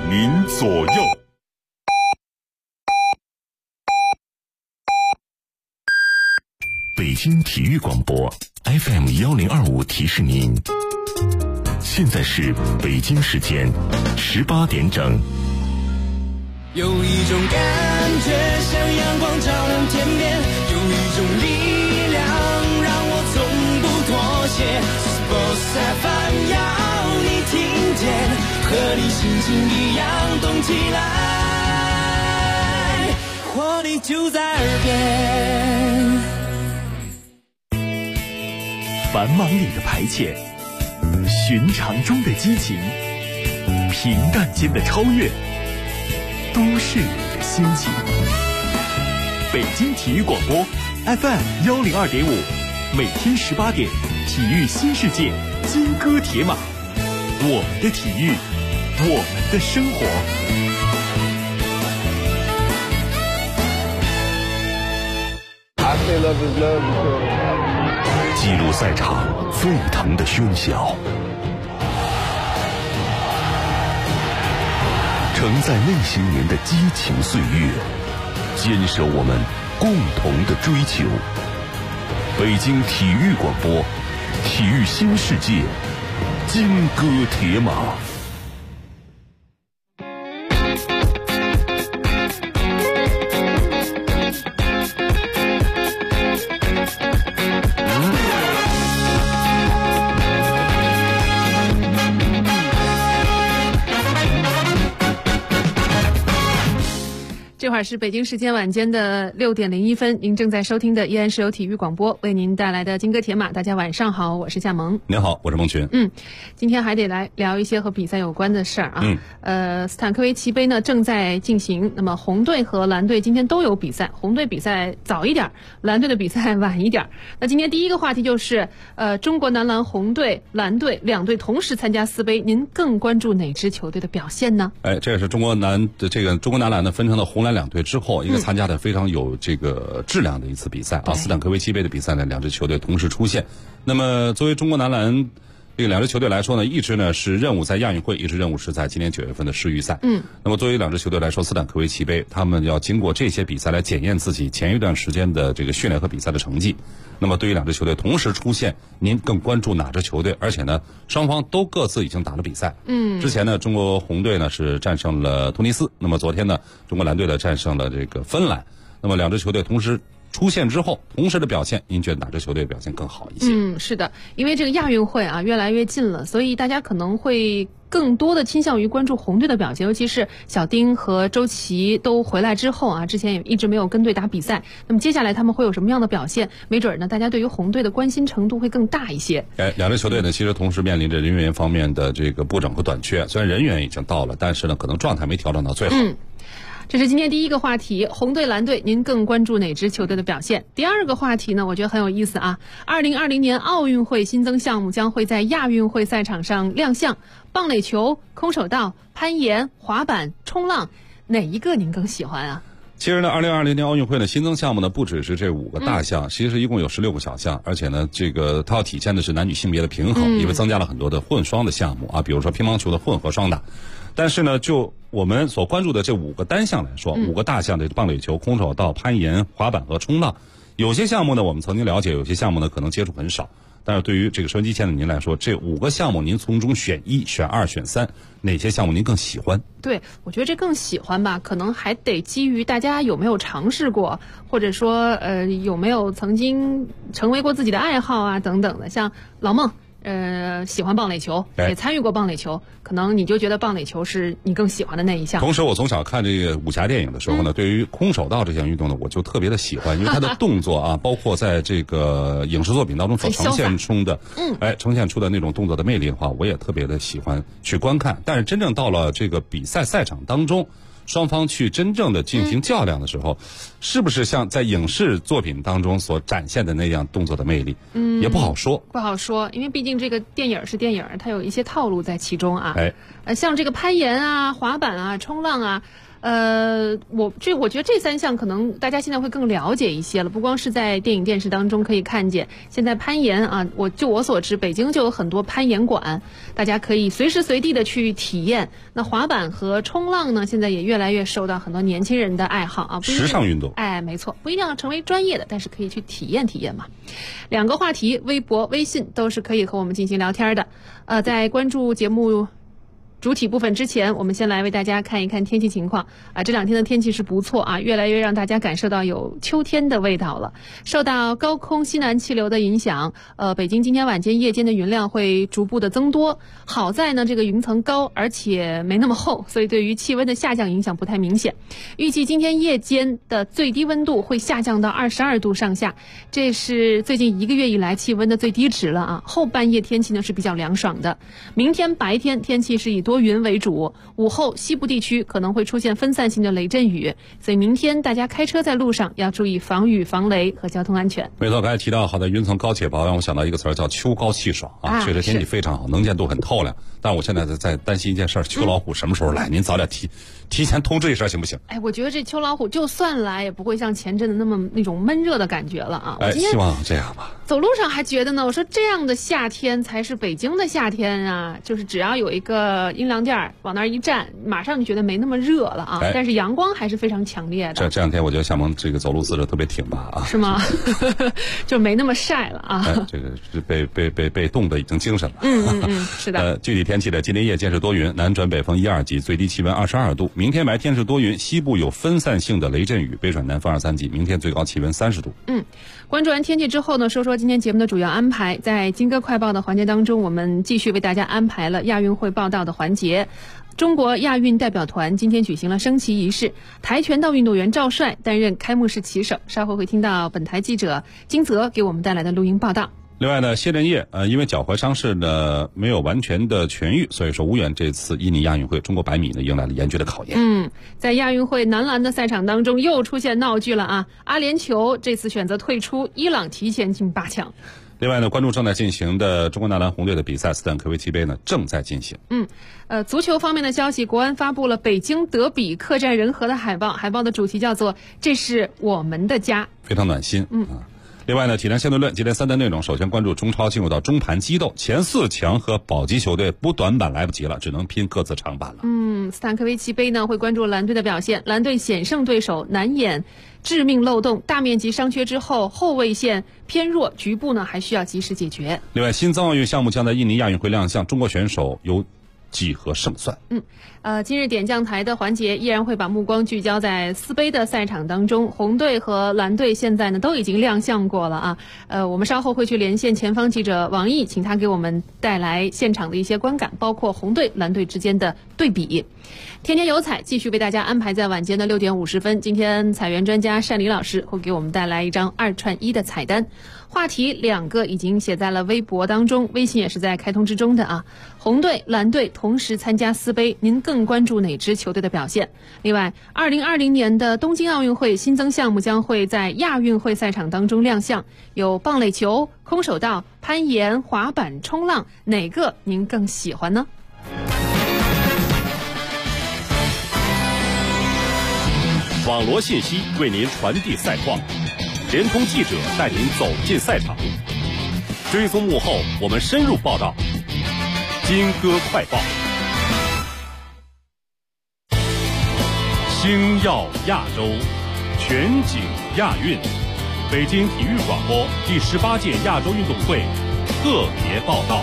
您左右。北京体育广播 FM1025提示您，现在是北京时间18点整。 有一种感觉像阳光照亮天边，有一种力量让我从不妥协。Sports FM 要你听见，和你心情一样动起来，活力就在耳边。 繁忙里的排遣，寻常中的激情，平淡间的超越，都市里的心情。北京体育广播 FM102.5，每天18点，体育新世界，金戈铁马，我们的体育，我们的生活。 记录赛场沸腾的喧嚣，承载那些年的激情岁月，坚守我们共同的追求。北京体育广播，体育新世界，金戈铁马。 这会儿是北京时间晚间的6点01分，您正在收听的依然是由体育广播为您带来的金戈铁马。大家晚上好，我是夏萌。 您好，我是孟群。 今天还得来聊一些和比赛有关的事儿啊。斯坦科维奇杯呢正在进行，那么红队和蓝队今天都有比赛，红队比赛早一点，蓝队的比赛晚一点。那今天第一个话题就是中国男篮红队、蓝队两队同时参加四杯，您更关注哪支球队的表现呢？ 这也是中国男篮呢分成了红蓝两队之后一个参加的非常有这个质量的一次比赛啊。斯坦科维奇杯的比赛呢，两支球队同时出现。那么作为中国男篮这个两支球队来说呢，一支呢是任务在亚运会，一支任务是在今年9月份的世预赛。那么作为两支球队来说，斯坦科维奇杯他们要经过这些比赛来检验自己前一段时间的这个训练和比赛的成绩。那么对于两支球队同时出现，您更关注哪支球队？而且呢，双方都各自已经打了比赛。之前呢，中国红队呢是战胜了突尼斯，那么昨天呢，中国蓝队呢战胜了这个芬兰。那么两支球队同时出现之后，同时的表现，您觉得哪支球队表现更好一些？ 是的，因为这个亚运会啊越来越近了，所以大家可能会更多的倾向于关注红队的表现，尤其是小丁和周琦都回来之后啊，之前也一直没有跟队打比赛，那么接下来他们会有什么样的表现？没准呢，大家对于红队的关心程度会更大一些。 两支球队呢，其实同时面临着人员方面的这个不整和短缺，虽然人员已经到了，但是呢，可能状态没调整到最好。 这是今天第一个话题，红队蓝队您更关注哪支球队的表现？第二个话题呢，我觉得很有意思啊。2020年奥运会新增项目将会在亚运会赛场上亮相，棒垒球、空手道、攀岩、滑板、冲浪，哪一个您更喜欢啊？ 其实呢，2020年奥运会呢新增项目呢不只是这5个大项，其实一共有16个小项，而且呢，这个它要体现的是男女性别的平衡，因为增加了很多的混双的项目啊，比如说乒乓球的混合双打。但是呢，就我们所关注的这5个单项来说，5个大项的棒垒球、空手道、攀岩、滑板和冲浪，有些项目呢我们曾经了解，有些项目呢可能接触很少。但是对于这个收音机前的您来说，这5个项目您从中选1、选2、选3，哪些项目您更喜欢？ 对，我觉得这更喜欢吧，可能还得基于大家有没有尝试过，或者说有没有曾经成为过自己的爱好啊等等的。像老孟喜欢棒垒球，也参与过棒垒球，可能你就觉得棒垒球是你更喜欢的那一项。 同时我从小看这个武侠电影的时候呢，对于空手道这项运动呢，我就特别的喜欢，因为它的动作啊，包括在这个影视作品当中所呈现出的呈现出的那种动作的魅力的话，我也特别的喜欢去观看。但是真正到了这个比赛赛场当中，双方去真正的进行较量的时候，是不是像在影视作品当中所展现的那样动作的魅力？也不好说， 因为毕竟这个电影是电影，它有一些套路在其中啊。像这个攀岩啊、滑板啊、冲浪啊， 我觉得这3项可能大家现在会更了解一些了，不光是在电影电视当中可以看见，现在攀岩啊，我所知，北京就有很多攀岩馆，大家可以随时随地的去体验。那滑板和冲浪呢，现在也越来越受到很多年轻人的爱好啊， 时尚运动。 哎，没错，不一定要成为专业的，但是可以去体验体验嘛。2个话题，微博、微信都是可以和我们进行聊天的。在关注节目主体部分之前，我们先来为大家看一看天气情况啊。这2天的天气是不错啊，越来越让大家感受到有秋天的味道了。受到高空西南气流的影响，北京今天晚间夜间的云量会逐步的增多。好在呢，这个云层高，而且没那么厚，所以对于气温的下降影响不太明显。预计今天夜间的最低温度会下降到22度上下，这是最近1个月以来气温的最低值了啊。后半夜天气呢是比较凉爽的。明天白天天气是以多云为主，午后西部地区可能会出现分散性的雷阵雨，所以明天大家开车在路上要注意防雨防雷和交通安全。 没错，刚才提到好的云层高且薄，让我想到一个词儿叫秋高气爽啊，确实天气非常好，能见度很透亮。但我现在在担心一件事，秋老虎什么时候来？您早点提前通知一声行不行？ 哎，我觉得这秋老虎就算来也不会像前阵的那种闷热的感觉了啊。 希望这样吧。 走路上还觉得呢，我说这样的夏天才是北京的夏天啊，就是只要有一个阴凉垫往那儿一站，马上就觉得没那么热了啊。但是阳光还是非常强烈的。这 2天我觉得厦门这个走路姿势特别挺拔啊。 是吗？就没那么晒了啊。 这个是被冻得已经精神了。 是的。 具体天气的，今天夜间是多云，南转北风1、2级，最低气温22度。明天白天是多云，西部有分散性的雷阵雨，北转南风2、3级。明天最高气温30度。 关注完天气之后呢，说说今天节目的主要安排。在金歌快报的环节当中，我们继续为大家安排了亚运会报道的环节。中国亚运代表团今天举行了升旗仪式，跆拳道运动员赵帅担任开幕式旗手。稍后会听到本台记者金泽给我们带来的录音报道。 另外呢，谢震业因为脚踝伤势呢没有完全的痊愈，所以说无缘这次印尼亚运会。中国100米呢迎来了严峻的考验。 在亚运会男篮的赛场当中又出现闹剧了啊！阿联酋这次选择退出，伊朗提前进8强。 另外呢，关注正在进行的中国男篮红队的比赛，斯坦科维奇杯呢正在进行。 足球方面的消息，国安发布了北京德比客战人和的海报，海报的主题叫做“这是我们的家”， 非常暖心。另外呢，体坛相对论今天3单内容，首先关注中超进入到中盘激斗，前4强和保级球队补短板来不及了，只能拼各自长板了。 斯坦科维奇杯呢会关注蓝队的表现，蓝队险胜对手，难掩致命漏洞，大面积伤缺之后，后卫线偏弱，局部呢还需要及时解决。 另外，新增奥运项目将在印尼亚运会亮相，中国选手有几何胜算。 今日点将台的环节依然会把目光聚焦在4杯的赛场当中，红队和蓝队现在呢都已经亮相过了啊。我们稍后会去连线前方记者王毅，请他给我们带来现场的一些观感，包括红队蓝队之间的对比。天天有彩继续为大家安排在晚间的6点50分，今天彩员专家单黎老师会给我们带来一张2串1的彩单，话题2个已经写在了微博当中，微信也是在开通之中的啊。红队蓝队同时参加4杯，您更关注哪支球队的表现？另外2020年的东京奥运会新增项目将会在亚运会赛场当中亮相，有棒垒球、空手道、攀岩、滑板、冲浪，哪个您更喜欢呢？ 网罗信息为您传递赛况，联通记者带您走进赛场，追踪幕后，我们深入报道。金歌快报，星耀亚洲，全景亚运，北京体育广播第18届亚洲运动会特别报道。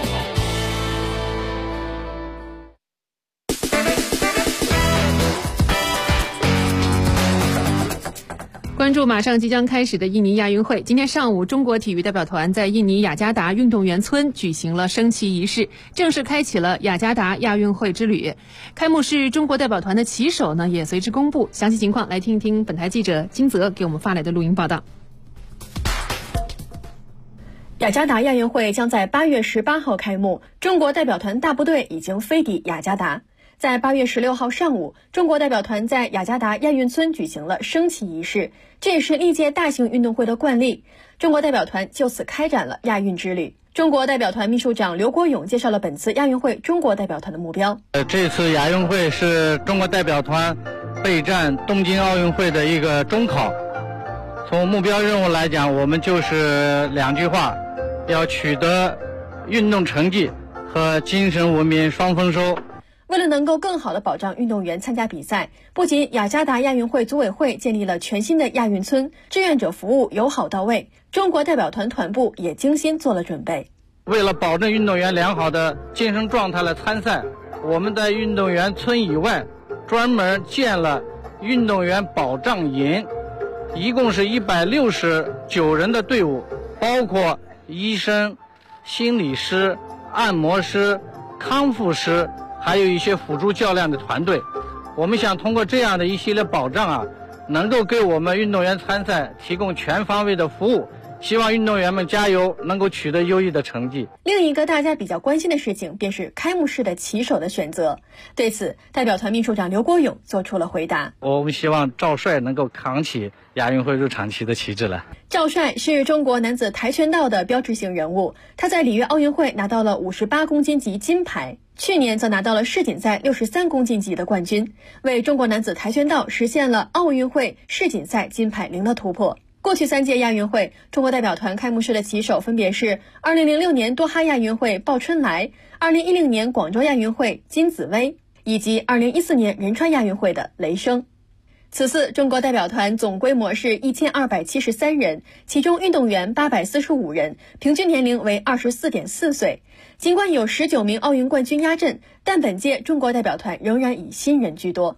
关注马上即将开始的印尼亚运会，今天上午，中国体育代表团在印尼雅加达运动员村举行了升旗仪式，正式开启了雅加达亚运会之旅。开幕式中国代表团的旗手呢也随之公布，详细情况来听一听本台记者金泽给我们发来的录音报道。 雅加达亚运会将在8月18号开幕，中国代表团大部队已经飞抵雅加达。在8月16号上午，中国代表团在雅加达亚运村举行了升旗仪式，这也是历届大型运动会的惯例。中国代表团就此开展了亚运之旅。中国代表团秘书长刘国勇介绍了本次亚运会中国代表团的目标。 这次亚运会是中国代表团备战东京奥运会的一个中考。从目标任务来讲，我们就是2句话，要取得运动成绩和精神文明双丰收。 为了能够更好地保障运动员参加比赛，不仅雅加达亚运会组委会建立了全新的亚运村，志愿者服务友好到位，中国代表团团部也精心做了准备。 为了保证运动员良好的精神状态来参赛，我们在运动员村以外专门建了运动员保障营，一共是169人的队伍，包括医生、心理师、按摩师、康复师，还有一些辅助教练的团队。我们想通过这样的一系列保障能够给我们运动员参赛提供全方位的服务，希望运动员们加油，能够取得优异的成绩。 另一个大家比较关心的事情便是开幕式的旗手的选择。对此，代表团秘书长刘国勇做出了回答。 我们希望赵帅能够扛起亚运会入场旗的旗帜来。 赵帅是中国男子跆拳道的标志性人物，他在里约奥运会拿到了58公斤级金牌，去年则拿到了世锦赛63公斤级的冠军，为中国男子跆拳道实现了奥运会、世锦赛金牌0的突破。过去3届亚运会，中国代表团开幕式的旗手分别是2006年多哈亚运会鲍春来、2010年广州亚运会金子薇，以及2014年仁川亚运会的雷声。此次中国代表团总规模是1273人，其中运动员845人，平均年龄为24.4岁。尽管有19名奥运冠军压阵，但本届中国代表团仍然以新人居多。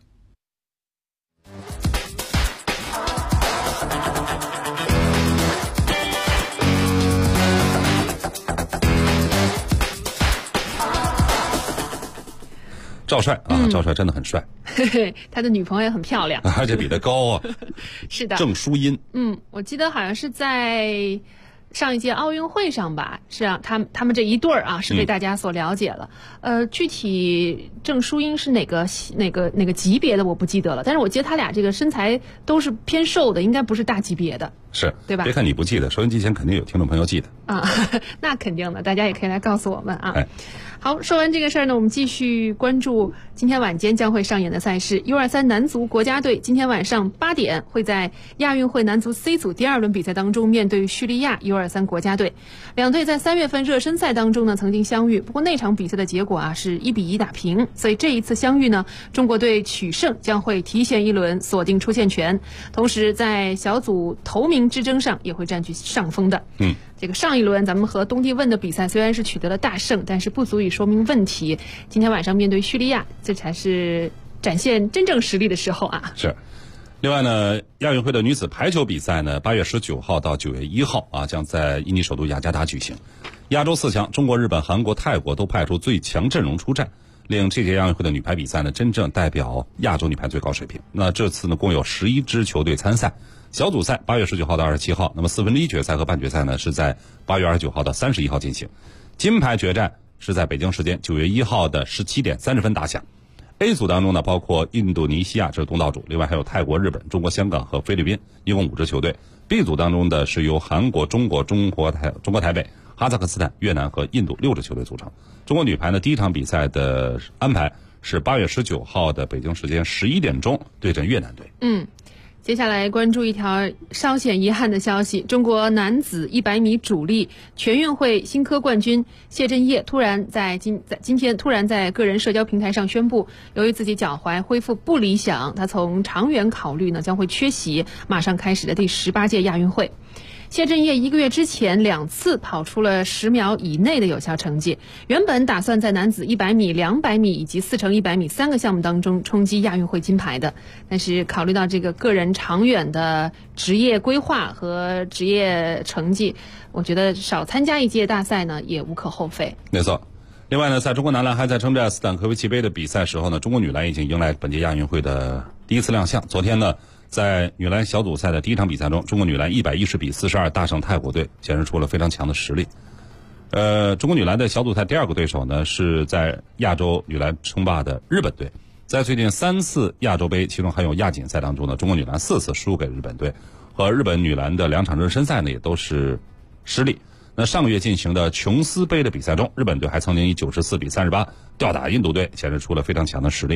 赵帅赵帅真的很帅， 他的女朋友也很漂亮， 而且比他高啊。 是的， 郑淑英。 我记得好像是在上一届奥运会上吧，是啊，他们这一对儿是被大家所了解了。具体郑淑英是哪个级别的我不记得了，但是我记得他俩这个身材都是偏瘦的，应该不是大级别的， 是对吧？ 别看你不记得，收音机前肯定有听众朋友记得那肯定的，大家也可以来告诉我们哎。 好，说完这个事儿呢，我们继续关注今天晚间将会上演的赛事。U23男足国家队今天晚上8点会在亚运会男足 C 组第2轮比赛当中面对叙利亚 U23国家队。两队在3月份热身赛当中呢曾经相遇，不过那场比赛的结果是1-1打平，所以这一次相遇呢，中国队取胜将会提前1轮锁定出线权，同时在小组头名之争上也会占据上风的。这个上一轮咱们和东帝汶的比赛虽然是取得了大胜，但是不足以说明问题。今天晚上面对叙利亚，这才是展现真正实力的时候是。另外呢，亚运会的女子排球比赛呢，8月19号到9月1号将在印尼首都雅加达举行。亚洲4强，中国、日本、韩国、泰国都派出最强阵容出战，令这届亚运会的女排比赛呢真正代表亚洲女排最高水平。那这次呢共有11支球队参赛。小组赛8月19号到27号，那么1/4决赛和半决赛呢是在8月29号到31号进行。金牌决战是在北京时间9月1号的17点30分打响。A 组当中呢包括印度尼西亚，这是东道主，另外还有泰国、日本、中国香港和菲律宾，一共5支球队。B 组当中的是由韩国、中国台北、哈萨克斯坦、越南和印度6支球队组成。中国女排呢第一场比赛的安排是8月19号的北京时间11点钟对阵越南队。 接下来关注一条稍显遗憾的消息，中国男子100米主力全运会新科冠军谢震业突然在今天在个人社交平台上宣布，由于自己脚踝恢复不理想，他从长远考虑呢将会缺席马上开始的第18届亚运会。谢震业1个月之前2次跑出了10秒以内的有效成绩，原本打算在男子100米、200米以及4×100米3个项目当中冲击亚运会金牌的，但是考虑到这个个人长远的职业规划和职业成绩，我觉得少参加一届大赛呢也无可厚非。 没错。另外呢，在中国男篮还在征战斯坦科维奇杯的比赛时候呢，中国女篮已经迎来本届亚运会的第一次亮相。昨天呢，在女篮小组赛的第一场比赛中，中国女篮110比42大胜泰国队，显示出了非常强的实力。中国女篮的小组赛第2个对手呢，是在亚洲女篮称霸的日本队。在最近3次亚洲杯，其中还有亚锦赛当中呢，中国女篮4次输给日本队，和日本女篮的2场热身赛呢也都是失利。那上个月进行的琼斯杯的比赛中，日本队还曾经以94比38吊打印度队，显示出了非常强的实力。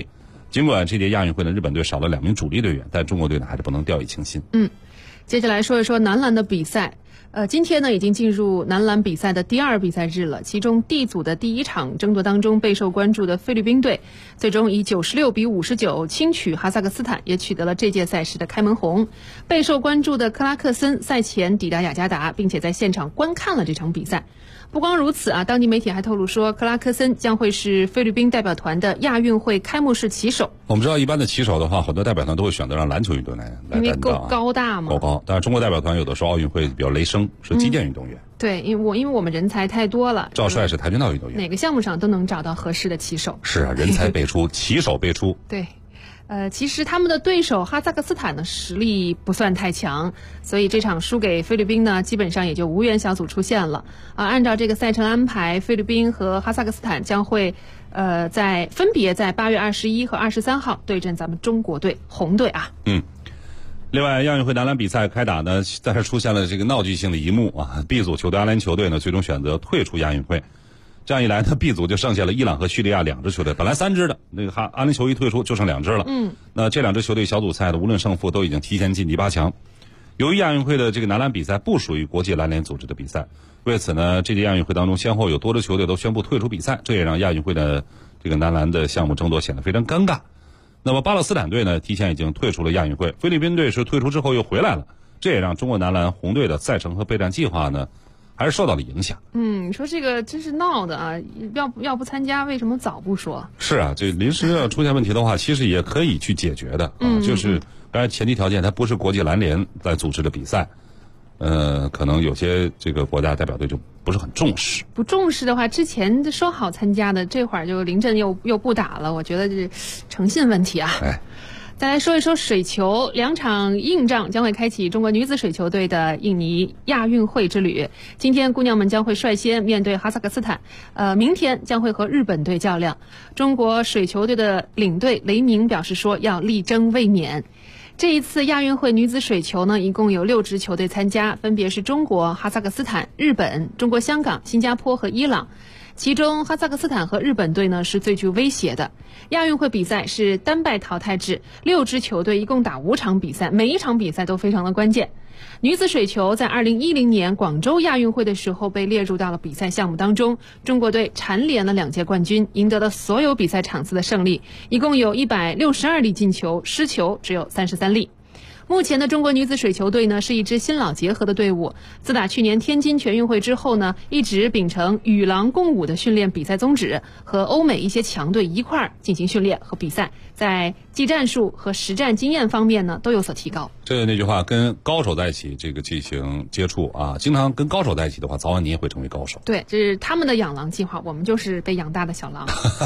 尽管这届亚运会呢，日本队少了2名主力队员，但中国队呢还是不能掉以轻心。 接下来说一说男篮的比赛。今天呢已经进入男篮比赛的第2比赛日了。其中 D 组的第1场争夺当中，备受关注的菲律宾队最终以96比59轻取哈萨克斯坦，也取得了这届赛事的开门红。备受关注的克拉克森赛前抵达雅加达，并且在现场观看了这场比赛。不光如此啊，当地媒体还透露说，克拉克森将会是菲律宾代表团的亚运会开幕式旗手。 我们知道，一般的旗手的话，很多代表团都会选择让篮球运动员来担当， 因为够高大嘛。 够高，但是中国代表团有的时候奥运会比较雷声，是击剑运动员。 对，因为我们人才太多了。 赵帅是跆拳道运动员， 哪个项目上都能找到合适的旗手。 是啊，人才辈出，旗手辈出。 对。其实他们的对手哈萨克斯坦呢实力不算太强，所以这场输给菲律宾呢，基本上也就无缘小组出线了。按照这个赛程安排，菲律宾和哈萨克斯坦将会分别在8月21和23号对阵咱们中国队红队啊。 另外，亚运会男篮比赛开打呢，在这出现了这个闹剧性的一幕啊 ！B 组球队阿联酋队呢，最终选择退出亚运会。这样一来呢 ，B 组就剩下了伊朗和叙利亚2支球队，本来3支的，那个阿联酋一退出就剩2支了。那这2支球队小组赛的无论胜负都已经提前晋级8强。由于亚运会的这个男篮比赛不属于国际篮联组织的比赛，为此呢，这届亚运会当中先后有多支球队都宣布退出比赛，这也让亚运会的这个男篮的项目争夺显得非常尴尬。那么巴勒斯坦队呢，提前已经退出了亚运会，菲律宾队是退出之后又回来了，这也让中国男篮红队的赛程和备战计划呢，还是受到了影响。 你说这个真是闹的啊！要不参加，为什么早不说？ 是啊，这临时要出现问题的话，其实也可以去解决的啊。就是当然前提条件，它不是国际篮联在组织的比赛，可能有些这个国家代表队就不是很重视。 不重视的话，之前说好参加的，这会儿就临阵又不打了，我觉得这是诚信问题啊。再来说一说水球，2场硬仗将会开启中国女子水球队的印尼亚运会之旅。今天姑娘们将会率先面对哈萨克斯坦，明天将会和日本队较量。中国水球队的领队雷明表示说，要力争卫冕。这一次亚运会女子水球呢，一共有6支球队参加，分别是中国、哈萨克斯坦、日本、中国香港、新加坡和伊朗。其中哈萨克斯坦和日本队呢是最具威胁的。亚运会比赛是单败淘汰制，6支球队一共打5场比赛，每一场比赛都非常的关键。女子水球在2010年广州亚运会的时候被列入到了比赛项目当中，中国队蝉联了2届冠军，赢得了所有比赛场次的胜利，一共有162粒进球，失球只有33粒。目前的中国女子水球队呢，是一支新老结合的队伍。自打去年天津全运会之后呢，一直秉承与狼共舞的训练比赛宗旨，和欧美一些强队一块儿进行训练和比赛，在技战术和实战经验方面呢都有所提高。 这那句话，跟高手在一起这个进行接触啊，经常跟高手在一起的话，早晚你也会成为高手。 对，这是他们的养狼计划，我们就是被养大的小狼。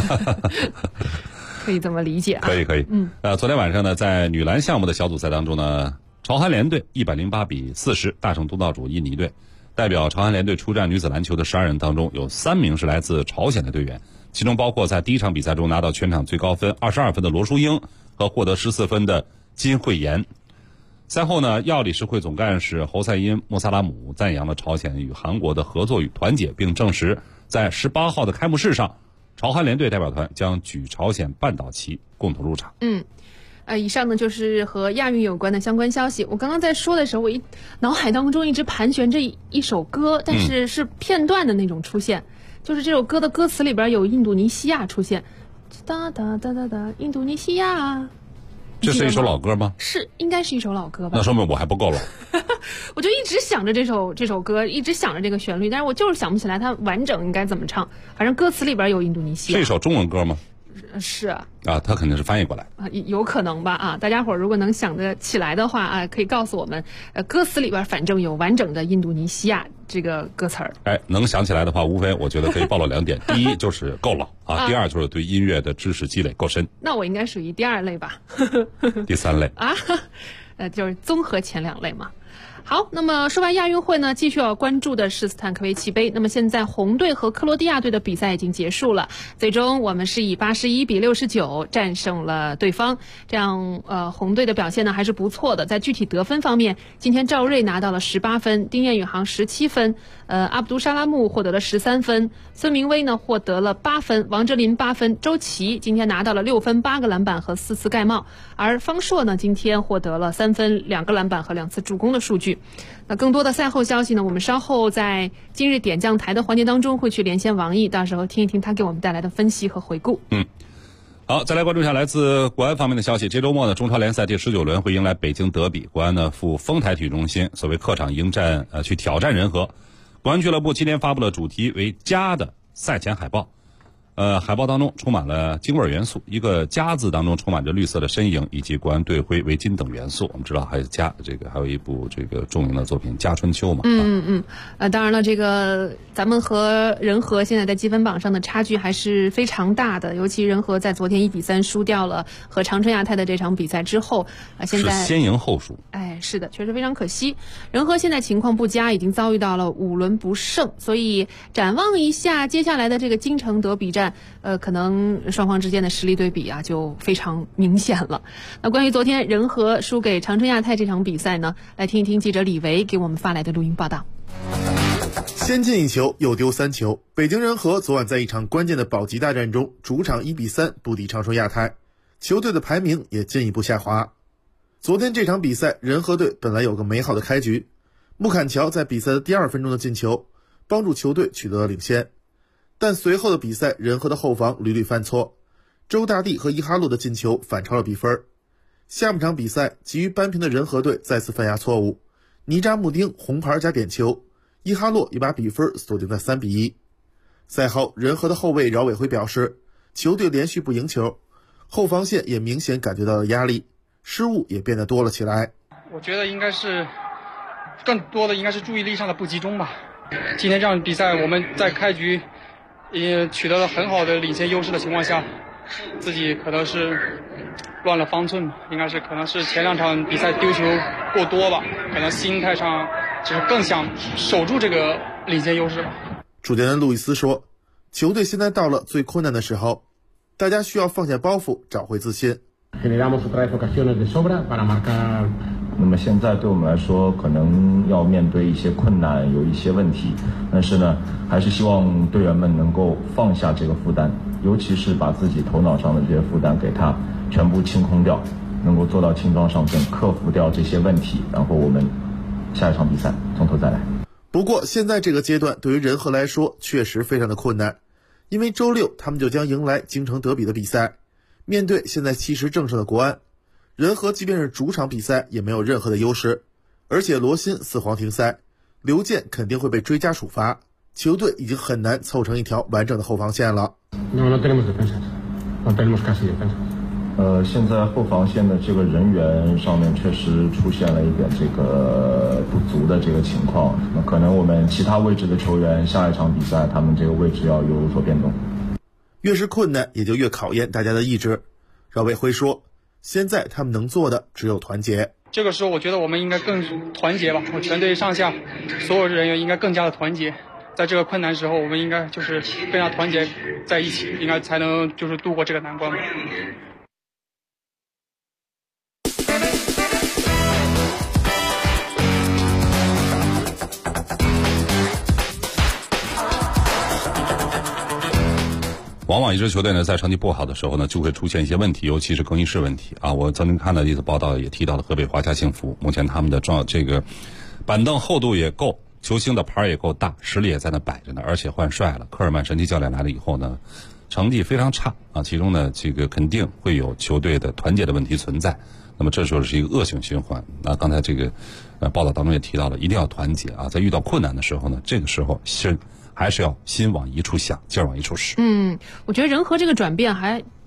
可以这么理解啊。 可以。昨天晚上呢，在女篮项目的小组赛当中呢，朝韩联队108比40大胜东道主印尼队。代表朝韩联队出战女子篮球的12人当中，有3名是来自朝鲜的队员，其中包括在第1场比赛中拿到全场最高分22分的罗淑英和获得14分的金惠妍。赛后呢，亚奥理事会总干事侯赛因·穆萨拉姆赞扬了朝鲜与韩国的合作与团结，并证实在18号的开幕式上，朝韩联队代表团将举朝鲜半岛旗共同入场。 以上呢就是和亚运有关的相关消息。我刚刚在说的时候，我脑海当中一直盘旋着一首歌，但是是片段的那种出现，就是这首歌的歌词里边有印度尼西亚出现，哒哒哒哒哒，印度尼西亚。 这是一首老歌吗？ 是，应该是一首老歌吧。 那说明我还不够老。 我就一直想着这首歌，一直想着这个旋律，但是我就是想不起来它完整应该怎么唱。反正歌词里边有印度尼西亚。 是一首中文歌吗？ 是啊， 它肯定是翻译过来啊，有可能吧啊！大家伙如果能想得起来的话啊，可以告诉我们，歌词里边反正有完整的印度尼西亚这个歌词儿。 能想起来的话，无非我觉得可以暴露2点：第一就是够老啊，第二就是对音乐的知识积累够深。 那我应该属于第2类吧？ 第3类啊，就是综合前2类嘛。 好，那么说完亚运会呢，继续要关注的是斯坦科维奇杯。那么现在红队和克罗地亚队的比赛已经结束了，最终我们是以81-69战胜了对方。这样红队的表现呢还是不错的。在具体得分方面，今天赵睿拿到了18分，丁彦雨航17分，阿卜杜沙拉木获得了13分，孙明威呢获得了8分，王哲林8分，周琦今天拿到了6分8个篮板和4次盖帽，而方硕呢今天获得了3分2个篮板和2次助攻的数据。那更多的赛后消息呢，我们稍后在今日点将台的环节当中会去连线王毅，到时候听一听他给我们带来的分析和回顾。 好，再来关注一下来自国安方面的消息。这周末呢，中超联赛第19轮会迎来北京德比，国安呢赴丰台体育中心，所谓客场迎战去挑战人和。国安俱乐部今天发布了主题为“家”的赛前海报。海报当中充满了京味元素，一个家字当中充满着绿色的身影以及国安队徽围巾等元素。我们知道还有家，这个还有一部这个著名的作品《家春秋》嘛。 当然了，这个咱们和人和现在在积分榜上的差距还是非常大的，尤其人和在昨天1-3输掉了和长春亚泰的这场比赛之后，现在是先赢后输。 是的，确实非常可惜。人和现在情况不佳，已经遭遇到了5轮不胜，所以展望一下接下来的这个京城德比战，可能双方之间的实力对比就非常明显了。那关于昨天人和输给长春亚泰这场比赛呢，来听一听记者李维给我们发来的录音报道。 先进1球又丢3球，北京人和昨晚在一场关键的保级大战中，主场1-3不敌长春亚泰，球队的排名也进一步下滑。昨天这场比赛，人和队本来有个美好的开局，穆坎乔在比赛的第2分钟的进球，帮助球队取得了领先。但随后的比赛，人和的后防屡屡犯错，周大地和伊哈洛的进球反超了比分。下半场比赛，急于扳平的人和队再次犯下错误，尼扎穆丁红牌加点球，伊哈洛也把比分锁定在3-1。赛后，人和的后卫饶伟辉表示，球队连续不赢球，后防线也明显感觉到了压力，失误也变得多了起来。 我觉得应该是更多的应该是注意力上的不集中吧。今天这场比赛我们在开局也取得了很好的领先优势的情况下，自己可能是乱了方寸吧，应该是可能是前2场比赛丢球过多吧，可能心态上就是更想守住这个领先优势吧。 主教练路易斯说，球队现在到了最困难的时候，大家需要放下包袱，找回自信。 那么现在对我们来说，可能要面对一些困难，有一些问题，但是呢，还是希望队员们能够放下这个负担，尤其是把自己头脑上的这些负担给它全部清空掉，能够做到轻装上阵，克服掉这些问题，然后我们下一场比赛从头再来。 不过现在这个阶段对于人和来说确实非常的困难，因为周6他们就将迎来京城德比的比赛，面对现在气势正盛的国安，人和即便是主场比赛也没有任何的优势，而且罗辛4黄停赛，刘健肯定会被追加处罚，球队已经很难凑成一条完整的后防线了。 现在后防线的这个人员上面确实出现了一点这个不足的这个情况，那可能我们其他位置的球员下一场比赛他们这个位置要有所变动。 越是困难也就越考验大家的意志。饶伟辉说，现在他们能做的只有团结。 这个时候我觉得我们应该更团结吧，我全队上下所有人员应该更加的团结，在这个困难时候我们应该就是更加团结在一起，应该才能就是度过这个难关吧。 往往一支球队呢，在成绩不好的时候呢，就会出现一些问题，尤其是更衣室问题啊。我曾经看到一次报道，也提到了河北华夏幸福，目前他们的这个板凳厚度也够，球星的牌也够大，实力也在那摆着呢，而且换帅了，科尔曼神奇教练来了以后呢，成绩非常差啊。其中呢，这个肯定会有球队的团结的问题存在。那么这时候是一个恶性循环。那刚才这个报道当中也提到了，一定要团结啊，在遇到困难的时候呢，这个时候还是要心往一处想，劲儿往一处使。 我觉得人和这个转变还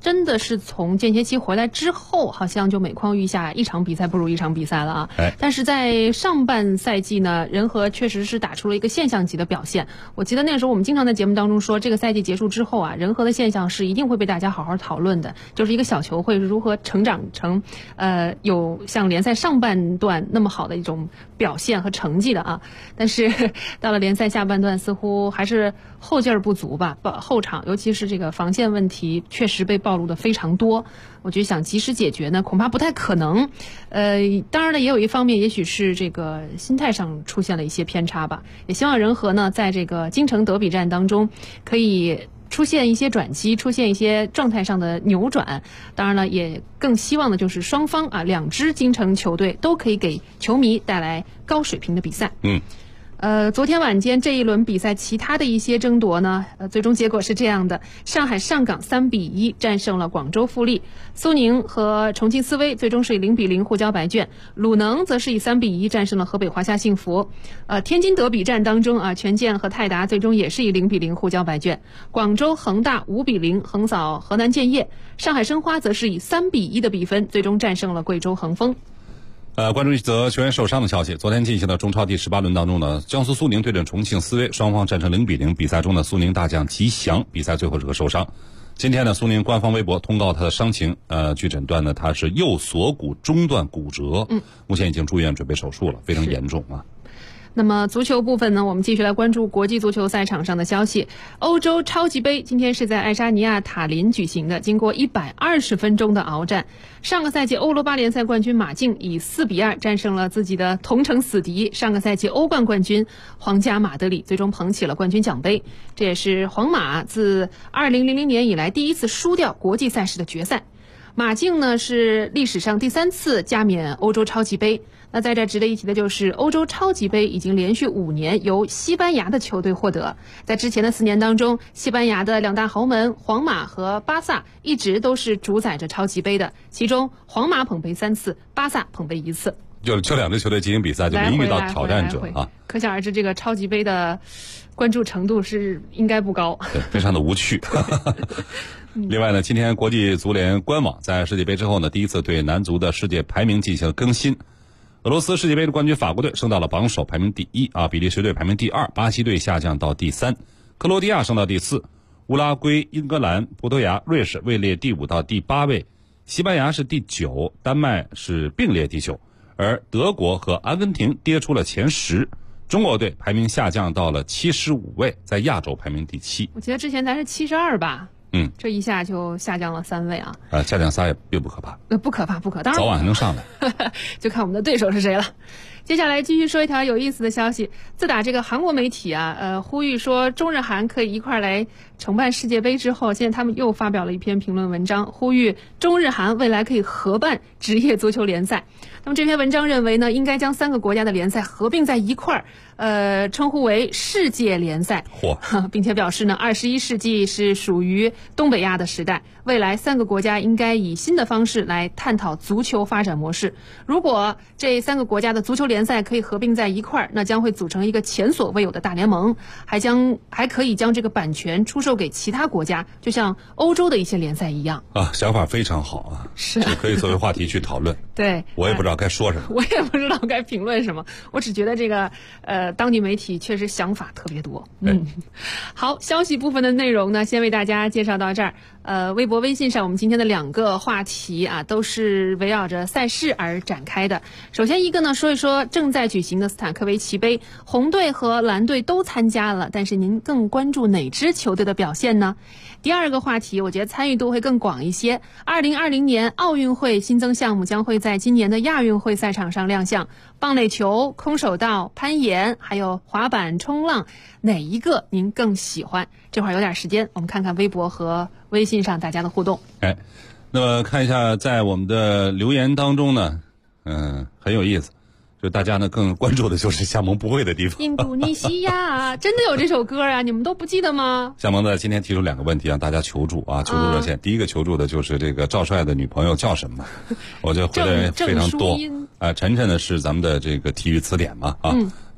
真的是从间歇期回来之后，好像就每况愈下，一场比赛不如一场比赛了啊。但是在上半赛季呢，人和确实是打出了一个现象级的表现。我记得那个时候我们经常在节目当中说，这个赛季结束之后啊，人和的现象是一定会被大家好好讨论的，就是一个小球会如何成长成有像联赛上半段那么好的一种表现和成绩的啊。但是到了联赛下半段，似乎还是后劲儿不足吧，后场尤其是这个防线问题确实被暴露的非常多。我觉得想及时解决呢，恐怕不太可能。当然了，也有一方面，也许是这个心态上出现了一些偏差吧。也希望人和呢，在这个京城德比战当中，可以出现一些转机，出现一些状态上的扭转。当然了，也更希望的就是双方啊，两支京城球队都可以给球迷带来高水平的比赛。昨天晚间这一轮比赛其他的一些争夺呢，最终结果是这样的：上海上港3-1战胜了广州富力，苏宁和重庆斯威最终是以0-0互交白卷，鲁能则是以3-1战胜了河北华夏幸福。天津德比战当中啊，权健和泰达最终也是以0-0互交白卷，广州恒大5-0横扫河南建业，上海申花则是以3-1的比分最终战胜了贵州恒丰。 关注一则球员受伤的消息。昨天进行的中超第18轮当中呢，江苏苏宁对阵重庆斯威，双方战成0-0。比赛中呢，苏宁大将吉祥比赛最后是个受伤。今天呢，苏宁官方微博通告他的伤情，据诊断呢，他是右锁骨中段骨折，目前已经住院准备手术了，非常严重啊。 那么足球部分呢，我们继续来关注国际足球赛场上的消息。欧洲超级杯今天是在爱沙尼亚塔林举行的，经过120分钟的鏖战，上个赛季欧罗巴联赛冠军马竞以4-2战胜了自己的同城死敌，上个赛季欧冠冠军皇家马德里，最终捧起了冠军奖杯。这也是皇马自2000年以来第一次输掉国际赛事的决赛。马竞呢是历史上第3次加冕欧洲超级杯。那在这值得一提的就是，欧洲超级杯已经连续5年由西班牙的球队获得。在之前的4年当中，西班牙的2大豪门皇马和巴萨一直都是主宰着超级杯的，其中皇马捧杯3次，巴萨捧杯1次。 就这2支球队进行比赛，就没遇到挑战者啊。 可想而知，这个超级杯的关注程度是应该不高， 对，非常的无趣。另外呢，今天国际足联官网在世界杯之后呢，第一次对男足的世界排名进行了更新。俄罗斯世界杯的冠军法国队升到了榜首，排名第1啊，比利时队排名第2，巴西队下降到第3，克罗地亚升到第4，乌拉圭、英格兰、葡萄牙、瑞士位列第5到第8位，西班牙是第9，丹麦是并列第9，而德国和阿根廷跌出了前10。中国队排名下降到了75位，在亚洲排名第7。 我记得之前咱是72吧。这一下就下降了3位啊！ 下降3也并不可怕， 不可怕，不可，当然早晚还能上来， 就看我们的对手是谁了。接下来继续说一条有意思的消息，自打这个韩国媒体啊，呼吁说中日韩可以一块来承办世界杯之后，现在他们又发表了一篇评论文章，呼吁中日韩未来可以合办职业足球联赛。那么这篇文章认为呢，应该将3个国家的联赛合并在一块儿，称呼为世界联赛，并且表示呢，21世纪是属于东北亚的时代，未来3个国家应该以新的方式来探讨足球发展模式。如果这3个国家的足球联赛可以合并在一块儿，那将会组成一个前所未有的大联盟，还可以将这个版权出售给其他国家，就像欧洲的一些联赛一样啊。想法非常好啊， 是可以作为话题去讨论。 对， 我也不知道该说什么， 我也不知道该评论什么，我只觉得这个当地媒体确实想法特别多。好，消息部分的内容呢，先为大家介绍到这儿。微博、微信上我们今天的2个话题啊，都是围绕着赛事而展开的。首先一个呢，说一说正在举行的斯坦科维奇杯，红队和蓝队都参加了，但是您更关注哪支球队的表现呢？第2个话题，我觉得参与度会更广一些。2020年奥运会新增项目将会在今年的亚运会赛场上亮相，棒垒球、空手道、攀岩，还有滑板、冲浪，哪一个您更喜欢？这会儿有点时间，我们看看微博和微信上大家的互动。 那么看一下在我们的留言当中呢，很有意思。就大家呢更关注的就是夏蒙不会的地方。 印度尼西亚真的有这首歌啊？你们都不记得吗？ 夏蒙呢今天提出2个问题让大家求助啊，求助热线。第一个求助的就是这个赵帅的女朋友叫什么？我觉得回的人非常多。晨晨呢是咱们的这个体育词典嘛啊，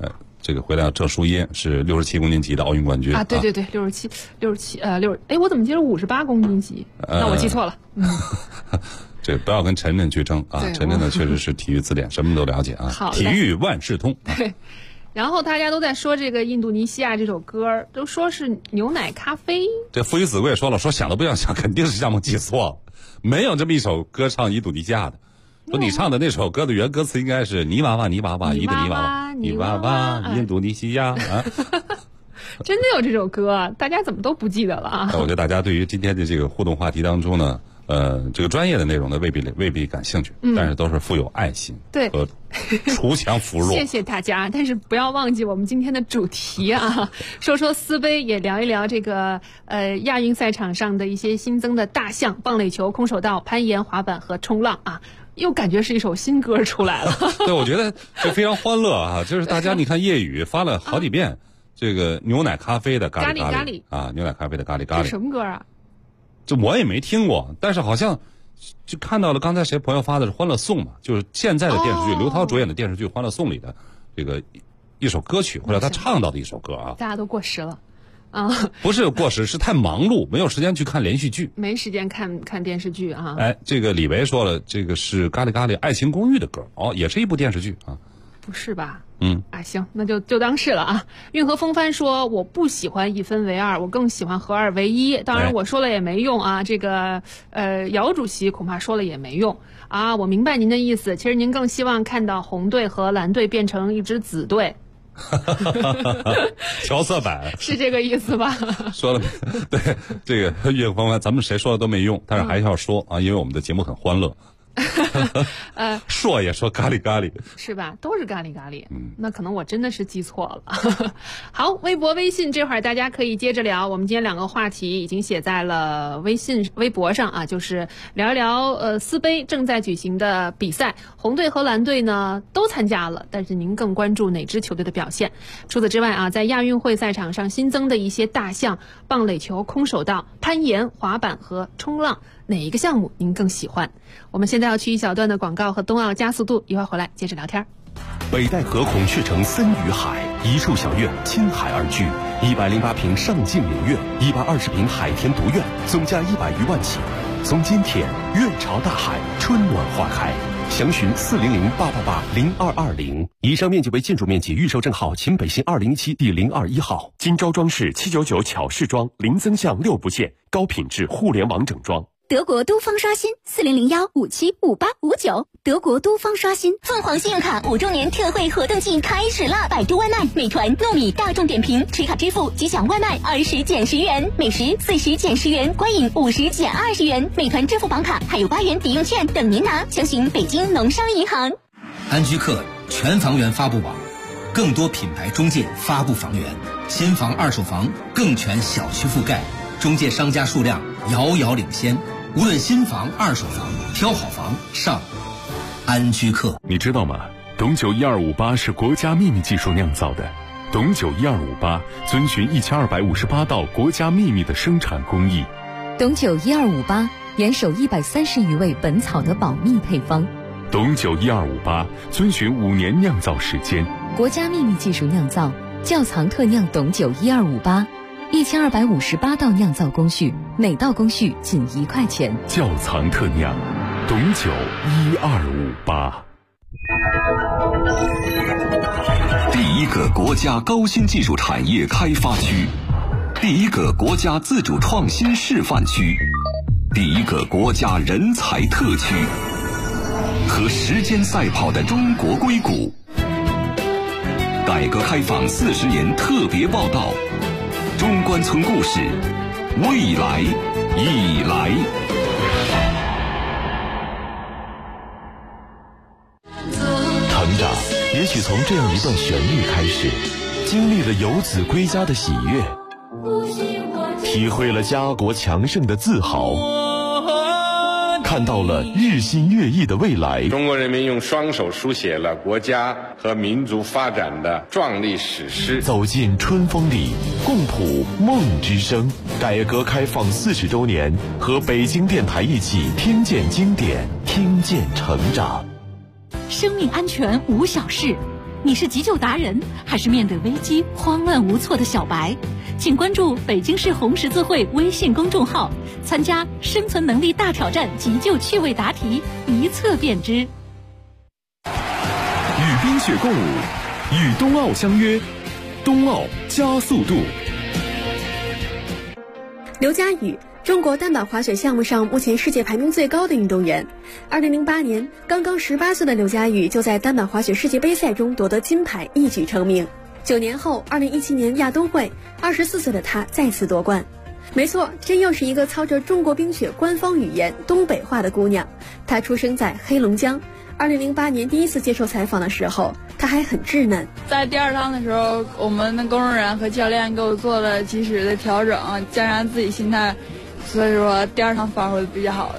这个回来郑淑耶是67公斤级的奥运冠军啊，对对对，67，我怎么记得58公斤级？那我记错了。 这不要跟晨晨去争啊！晨晨呢确实是体育字典，什么都了解啊。 好， 体育万事通。 对。然后大家都在说这个印度尼西亚这首歌，都说是牛奶咖啡。 这父与子贵也说了，说想都不要想，肯定是项目记错了，没有这么一首歌唱印度尼西亚的。说你唱的那首歌的原歌词应该是泥娃娃，泥娃娃，一个泥娃娃，泥娃娃，印度尼西亚啊。 真的有这首歌，大家怎么都不记得了啊？ 我觉得大家对于今天的这个互动话题当中呢，这个专业的内容呢未必感兴趣，但是都是富有爱心和锄强扶弱。 谢谢大家，但是不要忘记我们今天的主题啊，说丝杯，也聊一聊这个亚运赛场上的一些新增的大项，棒垒球、空手道、攀岩、滑板和冲浪啊。又感觉是一首新歌出来了。 对，我觉得就非常欢乐啊！就是大家你看夜语发了好几遍这个牛奶咖啡的咖喱咖喱啊，牛奶咖啡的咖喱咖喱。 这什么歌啊？ 这我也没听过，但是好像就看到了刚才谁朋友发的是《欢乐颂》嘛，就是现在的电视剧刘涛主演的电视剧《欢乐颂》里的这个一首歌曲，或者他唱到的一首歌啊。 大家都过时了。 不是过时，是太忙碌，没有时间去看连续剧， 没时间看电视剧啊。 这个李维说了，这个是咖喱咖喱《爱情公寓》的歌也是一部电视剧啊。 不是吧？行，那就当是了啊。运河风帆说，我不喜欢1分为2，我更喜欢合2为1。当然我说了也没用啊。这个姚主席恐怕说了也没用啊。我明白您的意思，其实您更希望看到红队和蓝队变成一支紫队。 调色板是这个意思吧？ 说了，对这个岳方案，咱们谁说的都没用，但是还是要说啊，因为我们的节目很欢乐。说也说咖喱咖喱是吧？都是咖喱咖喱。那可能我真的是记错了。好，微博、微信这会儿大家可以接着聊。我们今天2个话题已经写在了微博上啊，就是聊一聊丝杯正在举行的比赛，红队和蓝队呢都参加了，但是您更关注哪支球队的表现？除此之外啊，在亚运会赛场上新增的一些大项，棒垒球、空手道、攀岩、滑板和冲浪，哪一个项目您更喜欢？我们现在要去一小段的广告和冬奥加速度，一会儿回来接着聊天。 北戴河孔雀城森与海，一处小院，亲海而居，108平上镜影院，120平海天独院，总价100余万起。从今天，院朝大海，春暖花开。详询400-888-0220。以上面积为建筑面积，预售证号秦北信2017第021号。今朝装饰799巧饰装，零增项6不限，高品质互联网整装。 德国都方刷新40015758559，德国都方刷新。凤凰信用卡5周年特惠活动季开始了！百度外卖、美团、糯米、大众点评持卡支付即享外卖20减10元，美食40减10元，观影50减20元。美团支付宝卡还有8元抵用券等您拿，详询北京农商银行。 安居客全房源发布网，更多品牌中介发布房源，新房、二手房更全小区覆盖，中介商家数量遥遥领先。无论新房、二手房，挑好房上安居客。 你知道吗？董酒1258是国家秘密技术酿造的。董酒1258遵循1258道国家秘密的生产工艺。 董酒1258严守130余味本草的保密配方。 董酒1258遵循5年酿造时间。 国家秘密技术酿造，窖藏特酿董酒1258，1258道酿造工序，每道工序仅1块钱。 窖藏特酿，董酒1258。 第一个国家高新技术产业开发区，第一个国家自主创新示范区，第一个国家人才特区，和时间赛跑的中国硅谷。改革开放40年特别报道，中关村故事，未来已来。 成长也许从这样一段旋律开始，经历了游子归家的喜悦，体会了家国强盛的自豪，看到了日新月异的未来。 中国人民用双手书写了国家和民族发展的壮丽史诗。 走进春风里，共谱梦之声。改革开放40周年，和北京电台一起听见经典，听见成长。 生命安全无小事， 你是急救达人，还是面对危机慌乱无措的小白？请关注北京市红十字会微信公众号，参加生存能力大挑战急救趣味答题，一测便知。 与冰雪共舞，与冬奥相约，冬奥加速度。 刘佳宇，中国单板滑雪项目上目前世界排名最高的运动员。2008年，刚刚18岁的刘佳宇就在单板滑雪世界杯赛中夺得金牌，一举成名。9年后，2017年亚冬会，24岁的他再次夺冠。没错，这又是一个操着中国冰雪官方语言东北话的姑娘。她出生在黑龙江。2008年第一次接受采访的时候，她还很稚嫩。 在第二趟的时候，我们的工作人员和教练给我做了及时的调整，加上自己心态，所以说第二趟发挥的比较好。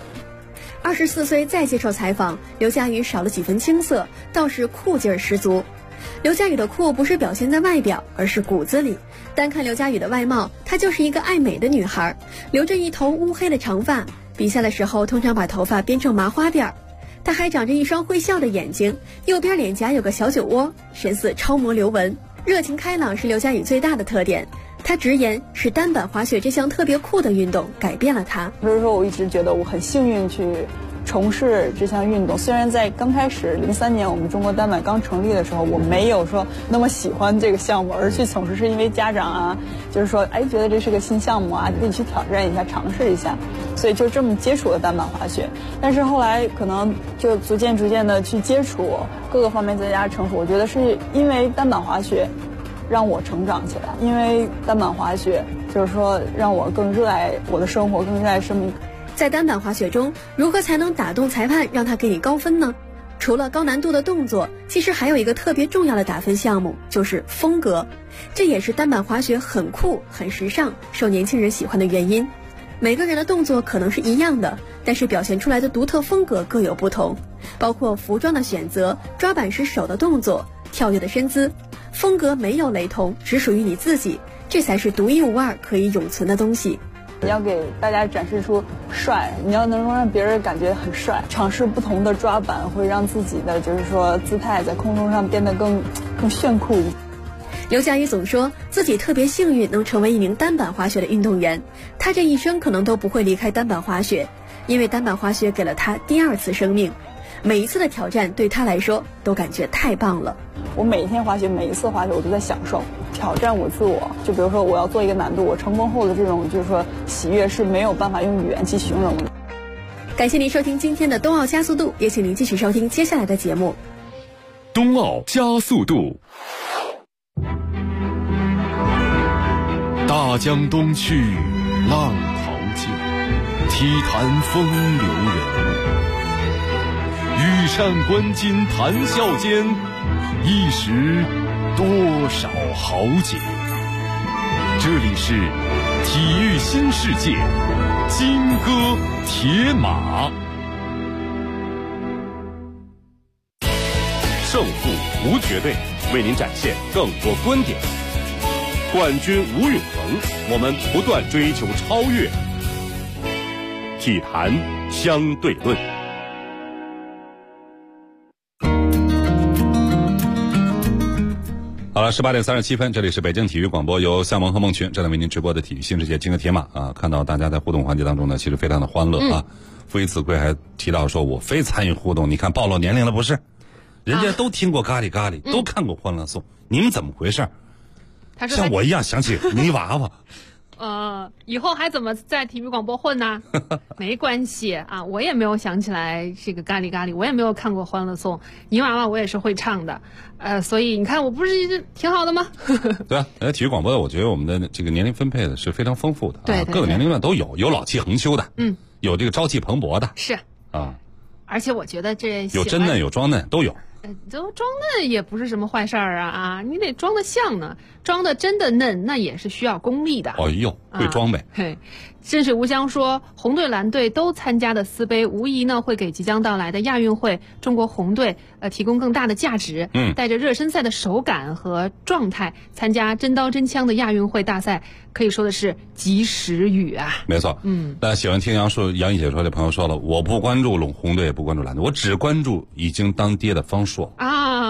24岁再接受采访，刘佳宇少了几分青涩，倒是酷劲儿十足。刘佳宇的酷不是表现在外表，而是骨子里。单看刘佳宇的外貌，她就是一个爱美的女孩，留着一头乌黑的长发，比赛的时候通常把头发编成麻花辫儿。她还长着一双会笑的眼睛，右边脸颊有个小酒窝，神似超模刘雯。热情开朗是刘佳宇最大的特点。她直言是单板滑雪这项特别酷的运动改变了她。 所以说我一直觉得我很幸运去从事这项运动。虽然在刚开始03年我们中国单板刚成立的时候，我没有说那么喜欢这个项目而去从事，是因为家长啊就是说觉得这是个新项目啊，可以去挑战一下尝试一下，所以就这么接触了单板滑雪。但是后来可能就逐渐的去接触各个方面增加成熟，我觉得是因为单板滑雪让我成长起来，因为单板滑雪就是说让我更热爱我的生活，更热爱生命。 在单板滑雪中，如何才能打动裁判让他给你高分呢？除了高难度的动作，其实还有一个特别重要的打分项目，就是风格。这也是单板滑雪很酷很时尚，受年轻人喜欢的原因。每个人的动作可能是一样的，但是表现出来的独特风格各有不同，包括服装的选择、抓板时手的动作、跳跃的身姿，风格没有雷同，只属于你自己，这才是独一无二可以永存的东西。 你要给大家展示出帅，你要能够让别人感觉很帅，尝试不同的抓板会让自己的就是说姿态在空中上变得更炫酷一点。 刘佳宇总说自己特别幸运能成为一名单板滑雪的运动员，他这一生可能都不会离开单板滑雪，因为单板滑雪给了他第二次生命。每一次的挑战对他来说都感觉太棒了。 我每一天滑雪，每一次滑雪我都在享受挑战我自我。就比如说我要做一个难度，我成功后的这种就是说喜悦是没有办法用语言去形容的。 感谢您收听今天的冬奥加速度，也请您继续收听接下来的节目。 冬奥加速度。大江东去，浪淘尽，体坛风流人物。羽扇纶巾谈笑间，一时多少豪杰。这里是体育新世界，金戈铁马。胜负无绝对，为您展现更多观点。冠军无永恒，我们不断追求超越。体坛相对论。 好了，18点37分，这里是北京体育广播，由向萌和孟群正在为您直播的体育新世界金戈铁马啊！看到大家在互动环节当中呢，其实非常的欢乐啊。傅一子贵还提到说，我非参与互动，你看暴露年龄了不是？人家都听过咖喱咖喱，都看过欢乐颂，你们怎么回事？像我一样想起泥娃娃。 以后还怎么在体育广播混呢？没关系啊，我也没有想起来这个咖喱咖喱，我也没有看过欢乐颂，泥娃娃我也是会唱的，所以你看我不是挺好的吗？ 对啊，体育广播的，我觉得我们的这个年龄分配的是非常丰富的， 对， 各个年龄段都有，有老气横秋的，有这个朝气蓬勃的， 是啊， 而且我觉得这有真嫩有装嫩都有。 都装嫩也不是什么坏事儿啊！你得装得像呢，装得真的嫩，那也是需要功力的。 哦呦，会装呗。 嘿，深水无香说，红队蓝队都参加的丝杯，无疑呢会给即将到来的亚运会中国红队提供更大的价值。带着热身赛的手感和状态参加真刀真枪的亚运会大赛，可以说的是及时雨啊。 没错。那喜欢听杨颖姐说的朋友说了，我不关注红队，也不关注蓝队，我只关注已经当爹的方硕。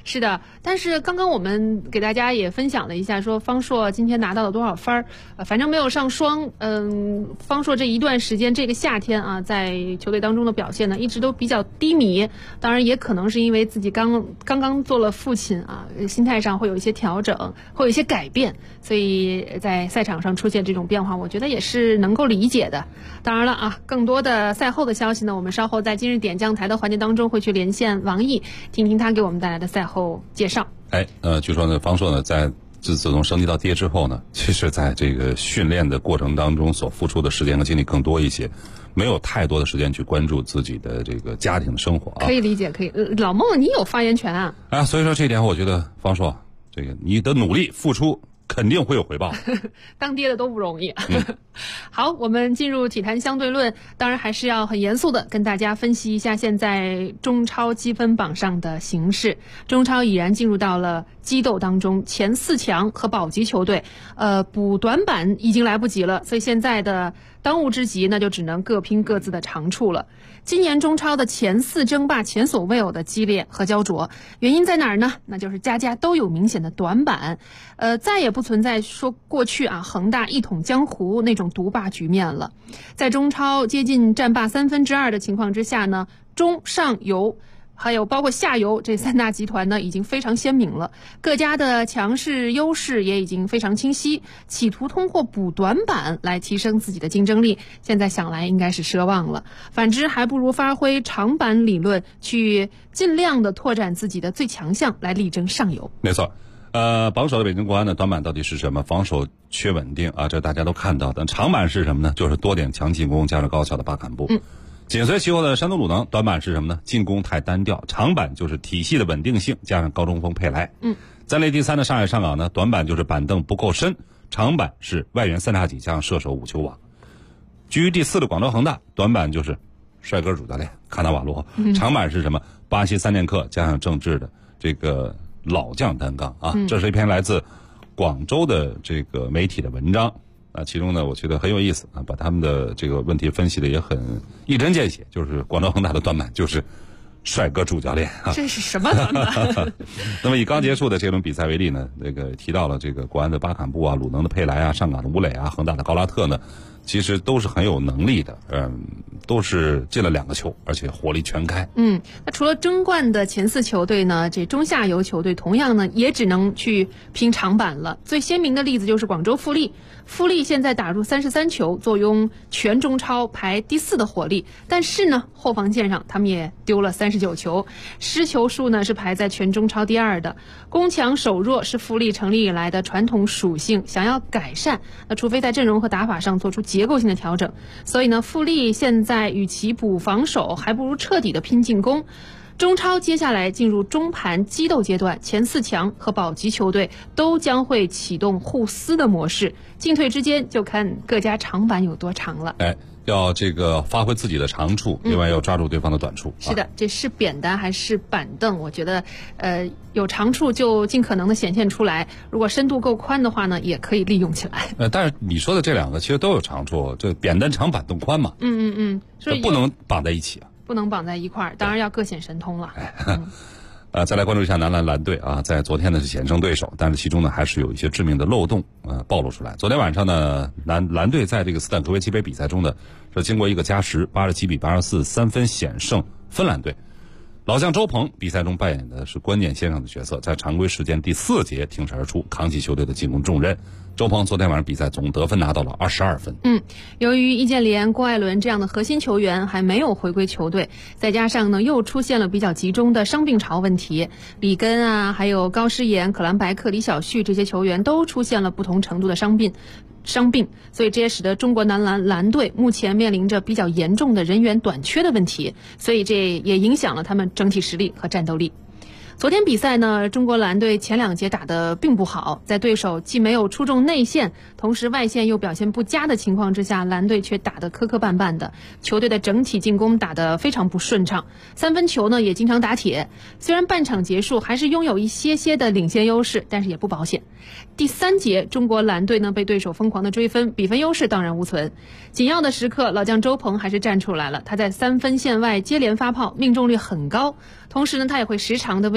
是的，但是刚刚我们给大家也分享了一下，说方硕今天拿到了多少分反正没有上双。方硕这一段时间，这个夏天啊，在球队当中的表现呢，一直都比较低迷。当然，也可能是因为自己刚刚做了父亲啊，心态上会有一些调整，会有一些改变，所以在赛场上出现这种变化，我觉得也是能够理解的。当然了啊，更多的赛后的消息呢，我们稍后在今日点将台的环节当中会去连线王毅，听听他给我们带来的赛后介绍。 据说呢，方硕呢自从升级到爹之后呢，其实在这个训练的过程当中所付出的时间和精力更多一些，没有太多的时间去关注自己的这个家庭的生活啊。 可以理解，可以。老孟，你有发言权啊。 所以说这一点，我觉得方硕这个你的努力付出肯定会有回报。 当爹的都不容易。好，我们进入体坛相对论，当然还是要很严肃的跟大家分析一下现在中超积分榜上的形势。中超已然进入到了激斗当中，前4强和保级球队，补短板已经来不及了，所以现在的当务之急那就只能各拼各自的长处了。今年中超的前4争霸前所未有的激烈和焦灼，原因在哪儿呢？那就是家家都有明显的短板，再也不存在说过去啊恒大一统江湖那种独霸局面了。在中超接近战罢2/3的情况之下呢，中上游还有包括下游这3大集团呢，已经非常鲜明了，各家的强势优势也已经非常清晰，企图通过补短板来提升自己的竞争力，现在想来应该是奢望了。反之，还不如发挥长板理论，去尽量的拓展自己的最强项，来力争上游。 没错。榜首的北京国安的短板到底是什么？防守缺稳定啊，这大家都看到的。长板是什么呢？就是多点强进攻加上高效的巴坎布。紧随其后的山东鲁能，短板是什么呢？进攻太单调。长板就是体系的稳定性加上高中锋佩莱。暂列第3的上海上港呢，短板就是板凳不够深，长板是外援3叉戟加上射手5球网。居于第4的广州恒大，短板就是帅哥主教练卡纳瓦罗。长板是什么？巴西3剑客加上郑智的这个老将担纲啊。这是一篇来自广州的这个媒体的文章。其中呢，我觉得很有意思啊，把他们的这个问题分析的也很一针见血。就是广州恒大的短板就是帅哥主教练啊， 这是什么短板？ 那么以刚结束的这轮比赛为例呢，这个提到了这个国安的巴坎布啊，鲁能的佩莱啊，上港的吴磊啊，恒大的高拉特呢，其实都是很有能力的，都是进了2个球，而且火力全开。 那除了争冠的前4球队呢，这中下游球队同样呢也只能去拼长板了。最鲜明的例子就是广州富力。富力现在打入33球，坐拥全中超排第4的火力，但是呢，后防线上他们也丢了39球，失球数呢是排在全中超第2的。攻强守弱是富力成立以来的传统属性，想要改善，那除非在阵容和打法上做出结构性的调整。所以呢，富力现在与其补防守，还不如彻底的拼进攻。中超接下来进入中盘激斗阶段，前4强和保级球队都将会启动互撕的模式，进退之间就看各家长板有多长了。 要这个发挥自己的长处，另外要抓住对方的短处。 是的，这是扁担还是板凳？我觉得，有长处就尽可能的显现出来，如果深度够宽的话呢，也可以利用起来。 但是你说的这2个其实都有长处，这扁担长，板凳宽嘛。所以不能绑在一起啊。 不能绑在一块儿，当然要各显神通了。 再来关注一下男篮蓝队啊，在昨天呢是险胜对手，但是其中呢还是有一些致命的漏洞暴露出来。昨天晚上呢，蓝队在这个斯坦科维奇杯比赛中呢，是经过一个加时，87比84 3分险胜芬兰队。老将周鹏比赛中扮演的是关键先生的角色，在常规时间第4节挺身而出，扛起球队的进攻重任。周鹏昨天晚上比赛总得分拿到了22分。 由于易建联、郭艾伦这样的核心球员还没有回归球队，再加上呢又出现了比较集中的伤病潮问题，里根啊，还有高诗岩、可兰白克、李晓旭这些球员都出现了不同程度的伤病，所以这也使得中国男篮蓝队目前面临着比较严重的人员短缺的问题，所以这也影响了他们整体实力和战斗力。昨天比赛呢，中国蓝队前2节打得并不好，在对手既没有出中内线，同时外线又表现不佳的情况之下，蓝队却打得磕磕绊绊的，球队的整体进攻打得非常不顺畅，3分球呢也经常打铁。虽然半场结束还是拥有一些的领先优势，但是也不保险。第3节，中国蓝队呢被对手疯狂的追分，比分优势当然无存。紧要的时刻，老将周鹏还是站出来了，他在3分线外接连发炮，命中率很高，同时呢他也会时常的为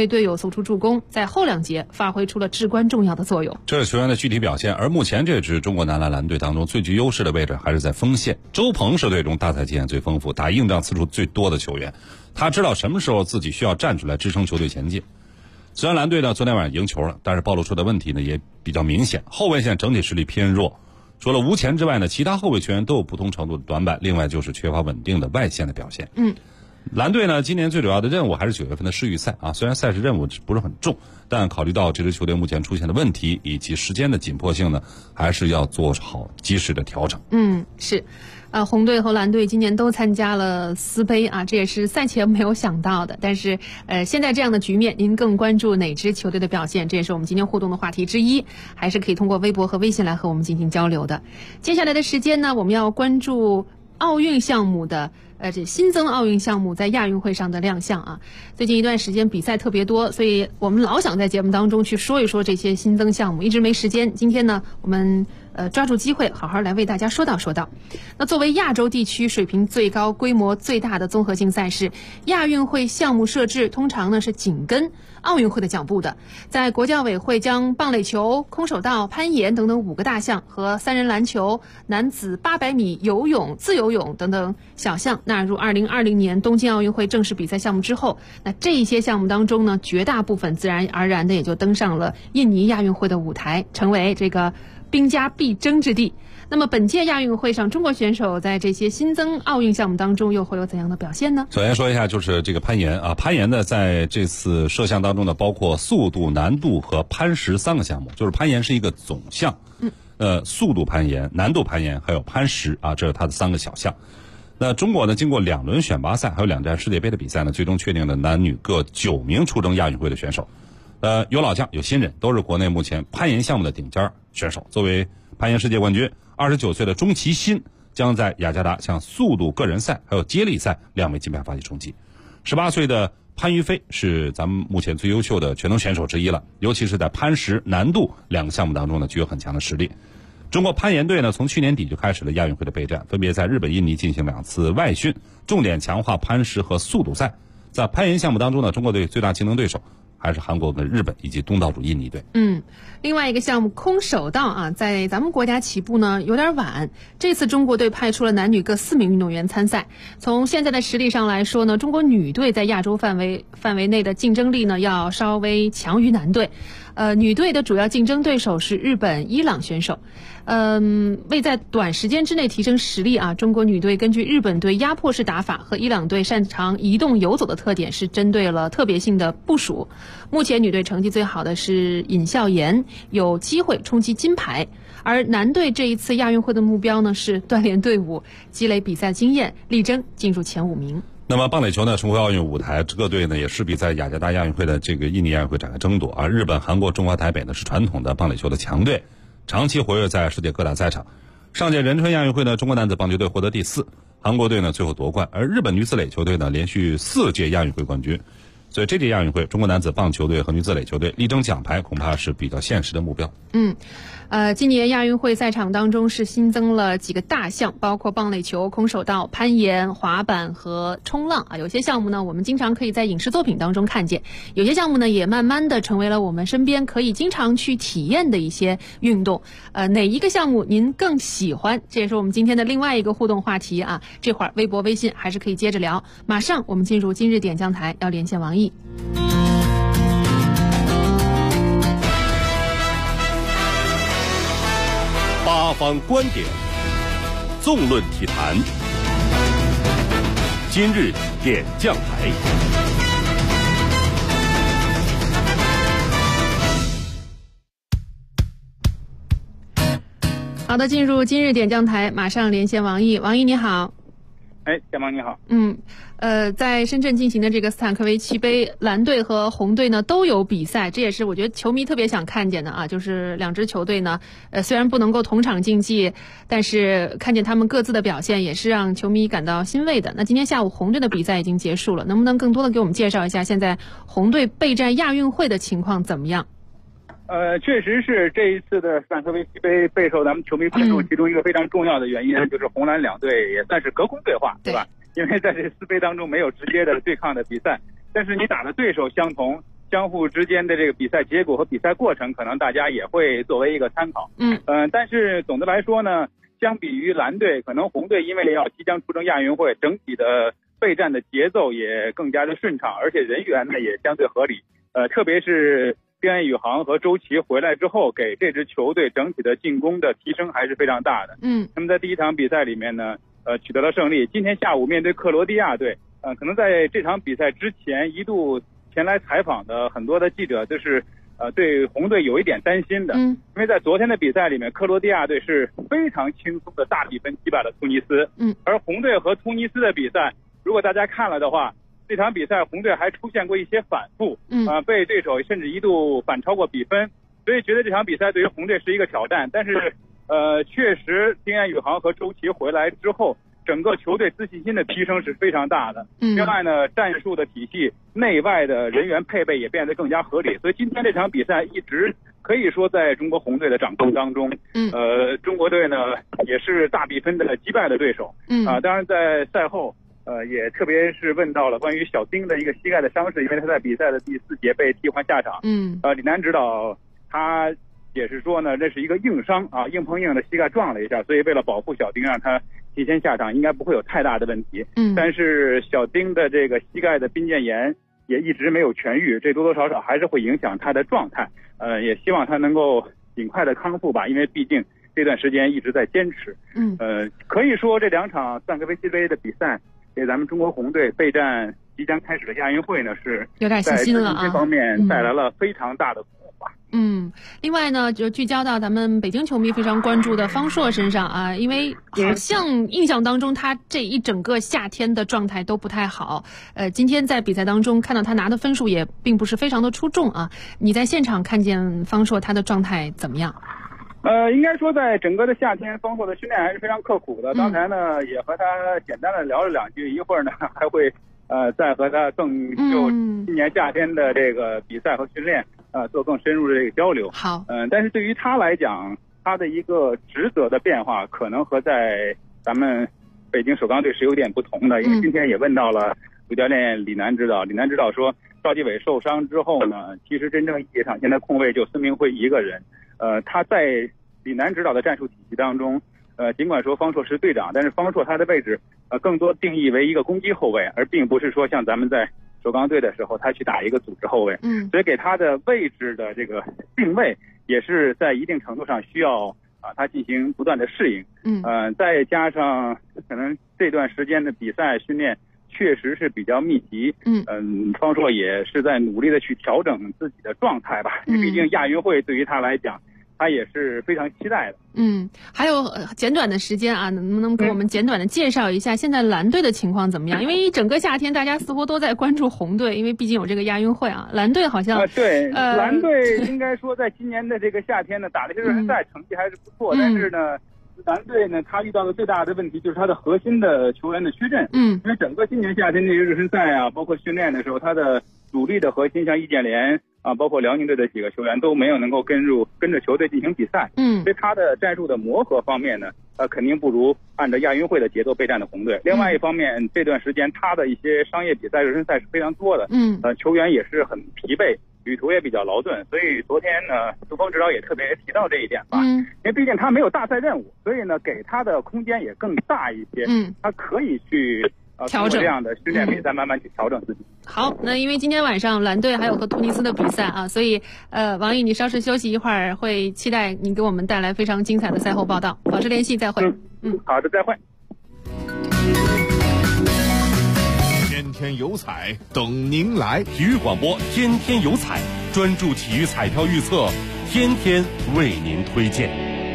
队友送出助攻，在后2节发挥出了至关重要的作用。 这是球员的具体表现，而目前这支中国男篮蓝队当中最具优势的位置还是在锋线。周鹏是队中大赛经验最丰富、打硬仗次数最多的球员，他知道什么时候自己需要站出来支撑球队前进。虽然蓝队呢昨天晚上赢球了，但是暴露出的问题呢也比较明显，后卫线整体实力偏弱。除了吴前之外呢，其他后卫球员都有不同程度的短板，另外就是缺乏稳定的外线的表现。蓝队呢今年最主要的任务还是9月份的世预赛啊，虽然赛事任务不是很重，但考虑到这支球队目前出现的问题以及时间的紧迫性呢，还是要做好及时的调整。 是。红队和蓝队今年都参加了斯杯啊，这也是赛前没有想到的。但是现在这样的局面，您更关注哪支球队的表现？这也是我们今天互动的话题之一，还是可以通过微博和微信来和我们进行交流的。接下来的时间呢，我们要关注奥运项目的这新增奥运项目在亚运会上的亮相啊。最近一段时间比赛特别多，所以我们老想在节目当中去说一说这些新增项目，一直没时间。今天呢，我们抓住机会好好来为大家说道。那作为亚洲地区水平最高、规模最大的综合性赛事，亚运会项目设置通常呢是紧跟奥运会的脚步的。在国教委会将棒垒球、空手道、攀岩等等5个大项和3人篮球、男子800米游泳、自由泳等等小项纳入2020年东京奥运会正式比赛项目之后，那这一些项目当中呢，绝大部分自然而然的也就登上了印尼亚运会的舞台，成为这个兵家必争之地。那么本届亚运会上，中国选手在这些新增奥运项目当中又会有怎样的表现呢？ 首先说一下就是这个攀岩啊，攀岩呢在这次设项当中呢，包括速度、难度和攀石3个项目，就是攀岩是一个总项，速度攀岩、难度攀岩还有攀石啊，这是它的3个小项。那中国呢，经过2轮选拔赛还有2站世界杯的比赛呢，最终确定了男女各9名出征亚运会的选手。有老将有新人，都是国内目前攀岩项目的顶尖选手。作为攀岩世界冠军，29岁的钟其鑫将在雅加达向速度个人赛还有接力赛2枚金牌发起冲击。18岁的潘于飞是咱们目前最优秀的全能选手之一了，尤其是在攀石、难度2个项目当中呢，具有很强的实力。中国攀岩队呢，从去年底就开始了亚运会的备战，分别在日本、印尼进行2次外训，重点强化攀石和速度赛。在攀岩项目当中呢，中国队最大竞争对手还是韩国跟日本以及东道主印尼队。 另外一个项目空手道啊，在咱们国家起步呢有点晚，这次中国队派出了男女各4名运动员参赛。从现在的实力上来说呢，中国女队在亚洲范围内的竞争力呢要稍微强于男队。女队的主要竞争对手是日本、伊朗选手。为在短时间之内提升实力啊，中国女队根据日本队压迫式打法和伊朗队擅长移动游走的特点，是针对了特别性的部署。目前女队成绩最好的是尹孝妍，有机会冲击金牌。而男队这一次亚运会的目标呢是锻炼队伍，积累比赛经验，力争进入前5名。 那么棒垒球呢重回奥运舞台，各队呢也势必在雅加达亚运会的这个印尼亚运会展开争夺啊。日本、韩国、中华台北呢是传统的棒垒球的强队，长期活跃在世界各大赛场。上届仁川亚运会呢，中国男子棒球队获得第4，韩国队呢最后夺冠，而日本女子垒球队呢连续4届亚运会冠军。所以这届亚运会，中国男子棒球队和女子垒球队力争奖牌，恐怕是比较现实的目标。 今年亚运会赛场当中是新增了几个大项，包括棒垒球、空手道、攀岩、滑板和冲浪啊。有些项目呢，我们经常可以在影视作品当中看见；有些项目呢，也慢慢的成为了我们身边可以经常去体验的一些运动。哪一个项目您更喜欢？这也是我们今天的另外一个互动话题啊。这会儿微博、微信还是可以接着聊。马上我们进入今日点将台，要连线王毅。 八方观点，纵论体坛。今日点将台。 好的，进入今日点将台，马上连线王毅。王毅你好。 小王你好。 在深圳进行的这个斯坦科维奇杯，蓝队和红队呢都有比赛，这也是我觉得球迷特别想看见的啊。就是2支球队呢，虽然不能够同场竞技，但是看见他们各自的表现，也是让球迷感到欣慰的。那今天下午红队的比赛已经结束了，能不能更多的给我们介绍一下现在红队备战亚运会的情况怎么样？ 确实是这一次的斯坦科维奇杯备受咱们球迷关注，其中一个非常重要的原因就是红蓝2队也算是隔空对话，对吧？因为在这斯杯当中没有直接的对抗的比赛，但是你打的对手相同， 相互之间的这个比赛结果和比赛过程，可能大家也会作为一个参考。但是总的来说呢，相比于蓝队，可能红队因为要即将出征亚运会，整体的备战的节奏也更加的顺畅，而且人员呢也相对合理。特别是丁彦雨航和周琦回来之后，给这支球队整体的进攻的提升还是非常大的。那么在第一场比赛里面呢，取得了胜利。今天下午面对克罗地亚队，可能在这场比赛之前一度前来采访的很多的记者就是对红队有一点担心的，因为在昨天的比赛里面，克罗地亚队是非常轻松的大比分击败了突尼斯。而红队和突尼斯的比赛，如果大家看了的话，这场比赛红队还出现过一些反复，被对手甚至一度反超过比分，所以觉得这场比赛对于红队是一个挑战。但是确实丁彦雨航和周琦回来之后，整个球队自信心的提升是非常大的。另外呢，战术的体系、内外的人员配备也变得更加合理。所以今天这场比赛一直可以说在中国红队的掌控当中。中国队呢也是大比分的击败了对手。当然在赛后也特别是问到了关于小丁的一个膝盖的伤势，因为他在比赛的第4节被替换下场。李楠指导他解释说呢，这是一个硬伤啊，硬碰硬的膝盖撞了一下，所以为了保护小丁，让他提前下场，应该不会有太大的问题。但是小丁的这个膝盖的髌腱炎也一直没有痊愈，这多多少少还是会影响他的状态。也希望他能够尽快的康复吧，因为毕竟这段时间一直在坚持。可以说这2场斯坦科维奇杯的比赛，给咱们中国红队备战即将开始的亚运会呢，是有点信心了啊， 这方面带来了非常大的鼓舞吧。 另外呢，就聚焦到咱们北京球迷非常关注的方硕身上啊，因为好像印象当中他这一整个夏天的状态都不太好。今天在比赛当中看到他拿的分数也并不是非常的出众啊。你在现场看见方硕他的状态怎么样？ 应该说在整个的夏天，方硕的训练还是非常刻苦的。刚才呢也和他简单的聊了2句，一会儿呢还会再和他就今年夏天的这个比赛和训练做更深入的这个交流。 好， 但是对于他来讲，他的一个职责的变化可能和在咱们北京首钢队是有点不同的。因为今天也问到了主教练李楠指导，李楠指导说赵继伟受伤之后呢，其实真正意义上现在控卫就孙明辉一个人。他在李楠指导的战术体系当中，尽管说方硕是队长，但是方硕他的位置更多定义为一个攻击后卫，而并不是说像咱们在首钢队的时候他去打一个组织后卫。所以给他的位置的这个定位也是在一定程度上需要他进行不断的适应。再加上可能这段时间的比赛训练确实是比较密集。方硕也是在努力的去调整自己的状态吧。毕竟亚运会对于他来讲，他也是非常期待的。 还有简短的时间啊，能不能给我们简短的介绍一下现在蓝队的情况怎么样？因为一整个夏天大家似乎都在关注红队，因为毕竟有这个亚运会啊。蓝队好像对，蓝队应该说在今年的这个夏天呢，打了一些热身赛，成绩还是不错。但是呢，蓝队呢，他遇到的最大的问题就是他的核心的球员的缺阵。因为整个今年夏天这些热身赛啊，包括训练的时候，他的主力的核心像易建联包括辽宁队的几个球员都没有能够跟着球队进行比赛。所以他的战术的磨合方面呢，肯定不如按照亚运会的节奏备战的红队。另外一方面，这段时间他的一些商业比赛热身赛是非常多的。球员也是很疲惫，旅途也比较劳顿。所以昨天呢，杜峰指导也特别提到这一点吧。因为毕竟他没有大赛任务，所以呢给他的空间也更大一些。他可以去调整这样的训练比赛，慢慢去调整自己。 好，那因为今天晚上蓝队还有和突尼斯的比赛啊，所以王毅你稍事休息，一会儿会期待你给我们带来非常精彩的赛后报道。保持联系，再会。 好的，再会。 天天有彩等您来，体育广播天天有彩，专注体育彩票预测，天天为您推荐。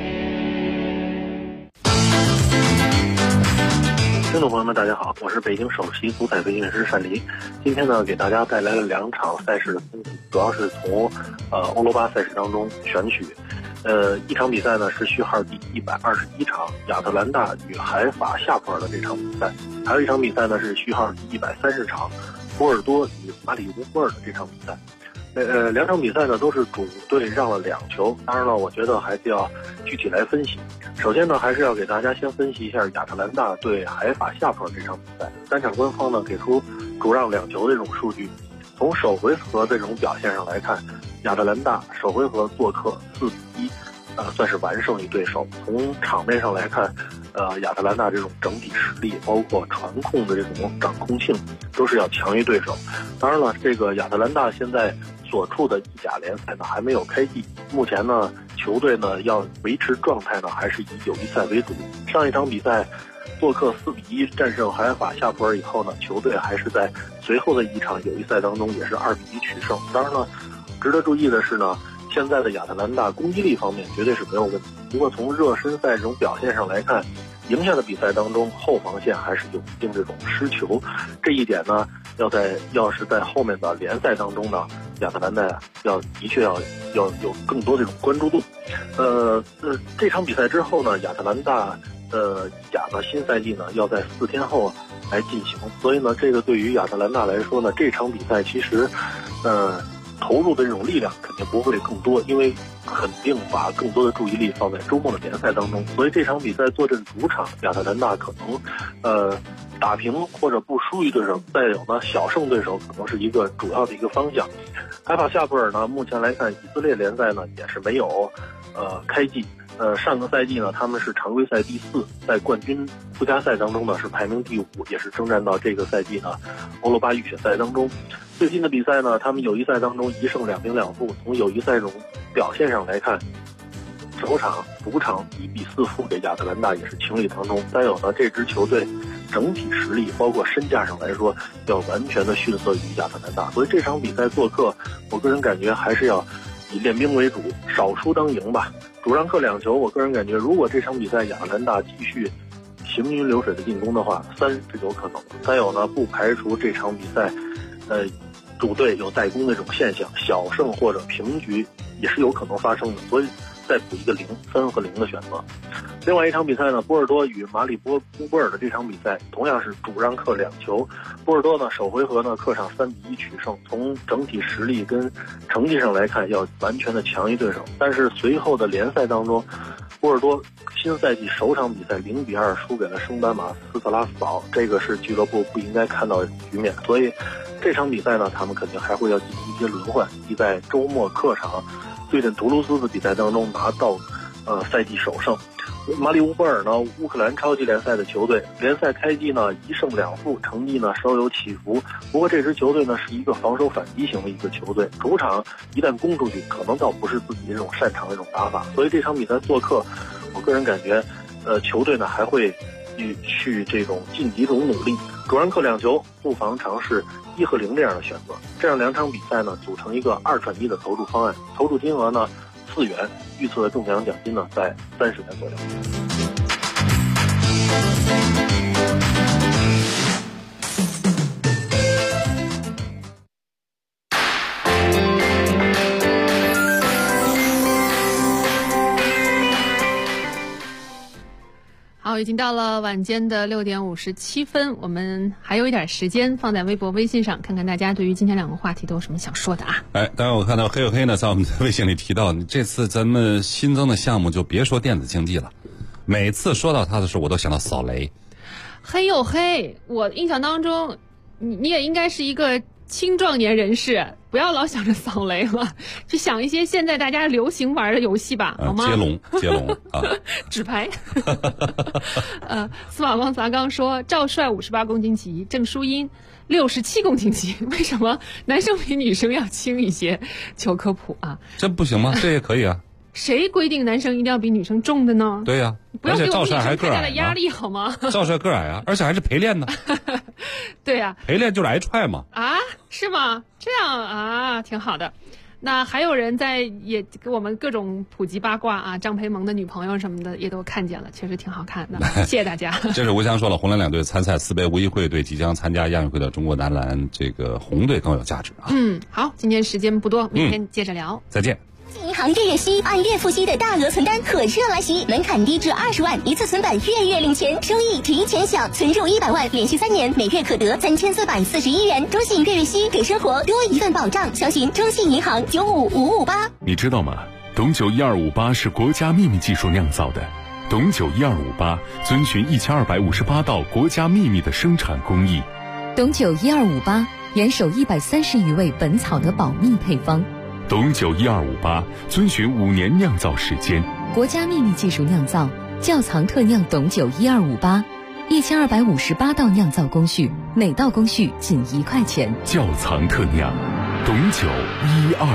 听众朋友们，大家好，我是北京首席足彩培训师单黎。今天呢，给大家带来了2场赛事的分析，主要是从欧罗巴赛事当中选取。一场比赛呢是序号第121场亚特兰大与海法夏普尔的这场比赛，还有一场比赛呢是序号第130场波尔多与马里乌波尔的这场比赛。2场比赛呢都是主队让了2球，当然了，我觉得还是要具体来分析。首先呢，还是要给大家先分析一下亚特兰大对海法夏普尔这场比赛。3场官方呢给出主让2球的这种数据。 从首回合的这种表现上来看，亚特兰大首回合做客4-1，算是完胜于对手。从场面上来看，亚特兰大这种整体实力，包括传控的这种掌控性，都是要强于对手。当然了，这个亚特兰大现在所处的意甲联赛呢还没有开季，目前呢球队呢要维持状态呢还是以友谊赛为主。上一场比赛做客4-1战胜海法夏普尔以后呢，球队还是在随后的一场友谊赛当中也是2-1取胜。当然了，值得注意的是呢，现在的亚特兰大攻击力方面绝对是没有问题。不过从热身赛这种表现上来看，赢下的比赛当中后防线还是有一定这种失球，这一点呢要是在后面的联赛当中呢，亚特兰大的确要有更多这种关注度。这场比赛之后呢，亚特兰大意甲的新赛季呢要在4天后来进行，所以呢，这个对于亚特兰大来说呢，这场比赛其实投入的这种力量肯定不会更多，因为肯定把更多的注意力放在周末的联赛当中，所以这场比赛坐镇主场，亚特兰大可能打平或者不输于对手，再有呢小胜对手可能是一个主要的一个方向。海法夏普尔呢，目前来看以色列联赛呢也是没有开季。上个赛季呢，他们是常规赛第4，在冠军附加赛当中呢是排名第5，也是征战到这个赛季呢欧罗巴预选赛当中。最近的比赛呢，他们友谊赛当中1胜2平2负，从友谊赛这种表现上来看，主场1-4负给亚特兰大也是情理当中。再有呢，这支球队整体实力包括身价上来说，要完全的逊色于亚特兰大，所以这场比赛做客，我个人感觉还是要以练兵为主，少输当赢吧。主让客2球，我个人感觉，如果这场比赛亚特兰大继续行云流水的进攻的话，3是有可能。再有呢，不排除这场比赛，主队有带攻的这种现象，小胜或者平局也是有可能发生的，所以再补一个0，3和0的选择。另外一场比赛呢，波尔多与马里乌波尔的这场比赛同样是主让客2球。波尔多呢首回合呢客场3-1取胜，从整体实力跟成绩上来看要完全的强于对手。但是随后的联赛当中，波尔多新赛季首场比赛0-2输给了升班马斯特拉斯堡，这个是俱乐部不应该看到的局面。所以这场比赛呢，他们肯定还会要进行一些轮换，以在周末客场对阵图卢兹的比赛当中拿到赛季首胜。马里乌波尔呢，乌克兰超级联赛的球队，联赛开季呢1胜2负，成绩呢稍有起伏。不过这支球队呢是一个防守反击型的一个球队，主场一旦攻出去，可能倒不是自己这种擅长的这种打法。所以这场比赛做客，我个人感觉，球队呢还会去这种晋级中努力。主让客2球，不妨尝试1和0这样的选择。这样2场比赛呢组成一个2串1的投注方案，投注金额呢4元，预测的中奖奖金呢在30元左右。 好，已经到了晚间的6点57分，我们还有一点时间放在微博、微信上，看看大家对于今天2个话题都有什么想说的啊？ 当然我看到黑有黑呢，在我们的微信里提到，这次咱们新增的项目就别说电子竞技了，每次说到它的时候，我都想到扫雷。 黑有黑，我印象当中，你也应该是一个青壮年人士，不要老想着扫雷了，去想一些现在大家流行玩的游戏吧，好吗？ 接龙啊， 纸牌。司马光砸缸说，赵帅58公斤级，郑淑英67公斤级，为什么男生比女生要轻一些？求科普啊！ 这不行吗？这也可以啊。 谁规定男生一定要比女生重的呢？ 对呀， 不要给我们女生太大的压力好吗？ 赵帅个矮啊，而且还是陪练呢。 对呀， 陪练就是挨踹嘛。 啊，是吗？这样啊，挺好的。那还有人也给我们各种普及八卦啊，张培萌的女朋友什么的也都看见了，确实挺好看的。谢谢大家。 这是吴翔说了，红蓝2队参赛4杯无一会对即将参加亚运会的中国男篮这个红队更有价值啊。 好，今天时间不多，明天接着聊。 再见。 银行月月息按月付息的大额存单可热来袭，门槛低至20万，一次存本月月领钱，收益提前享，存入100万，连续3年，每月可得3441元。中信月月息给生活多一份保障，详询中信银行95558。 你知道吗？董酒1258是国家秘密技术酿造的，董酒1258遵循1258道国家秘密的生产工艺。 董酒1258 严守130余味本草的保密配方。 董酒1258遵循5年酿造时间， 国家秘密技术酿造，窖藏特酿董酒1258，1258道酿造工序，每道工序仅1块钱。 窖藏特酿，董酒1258。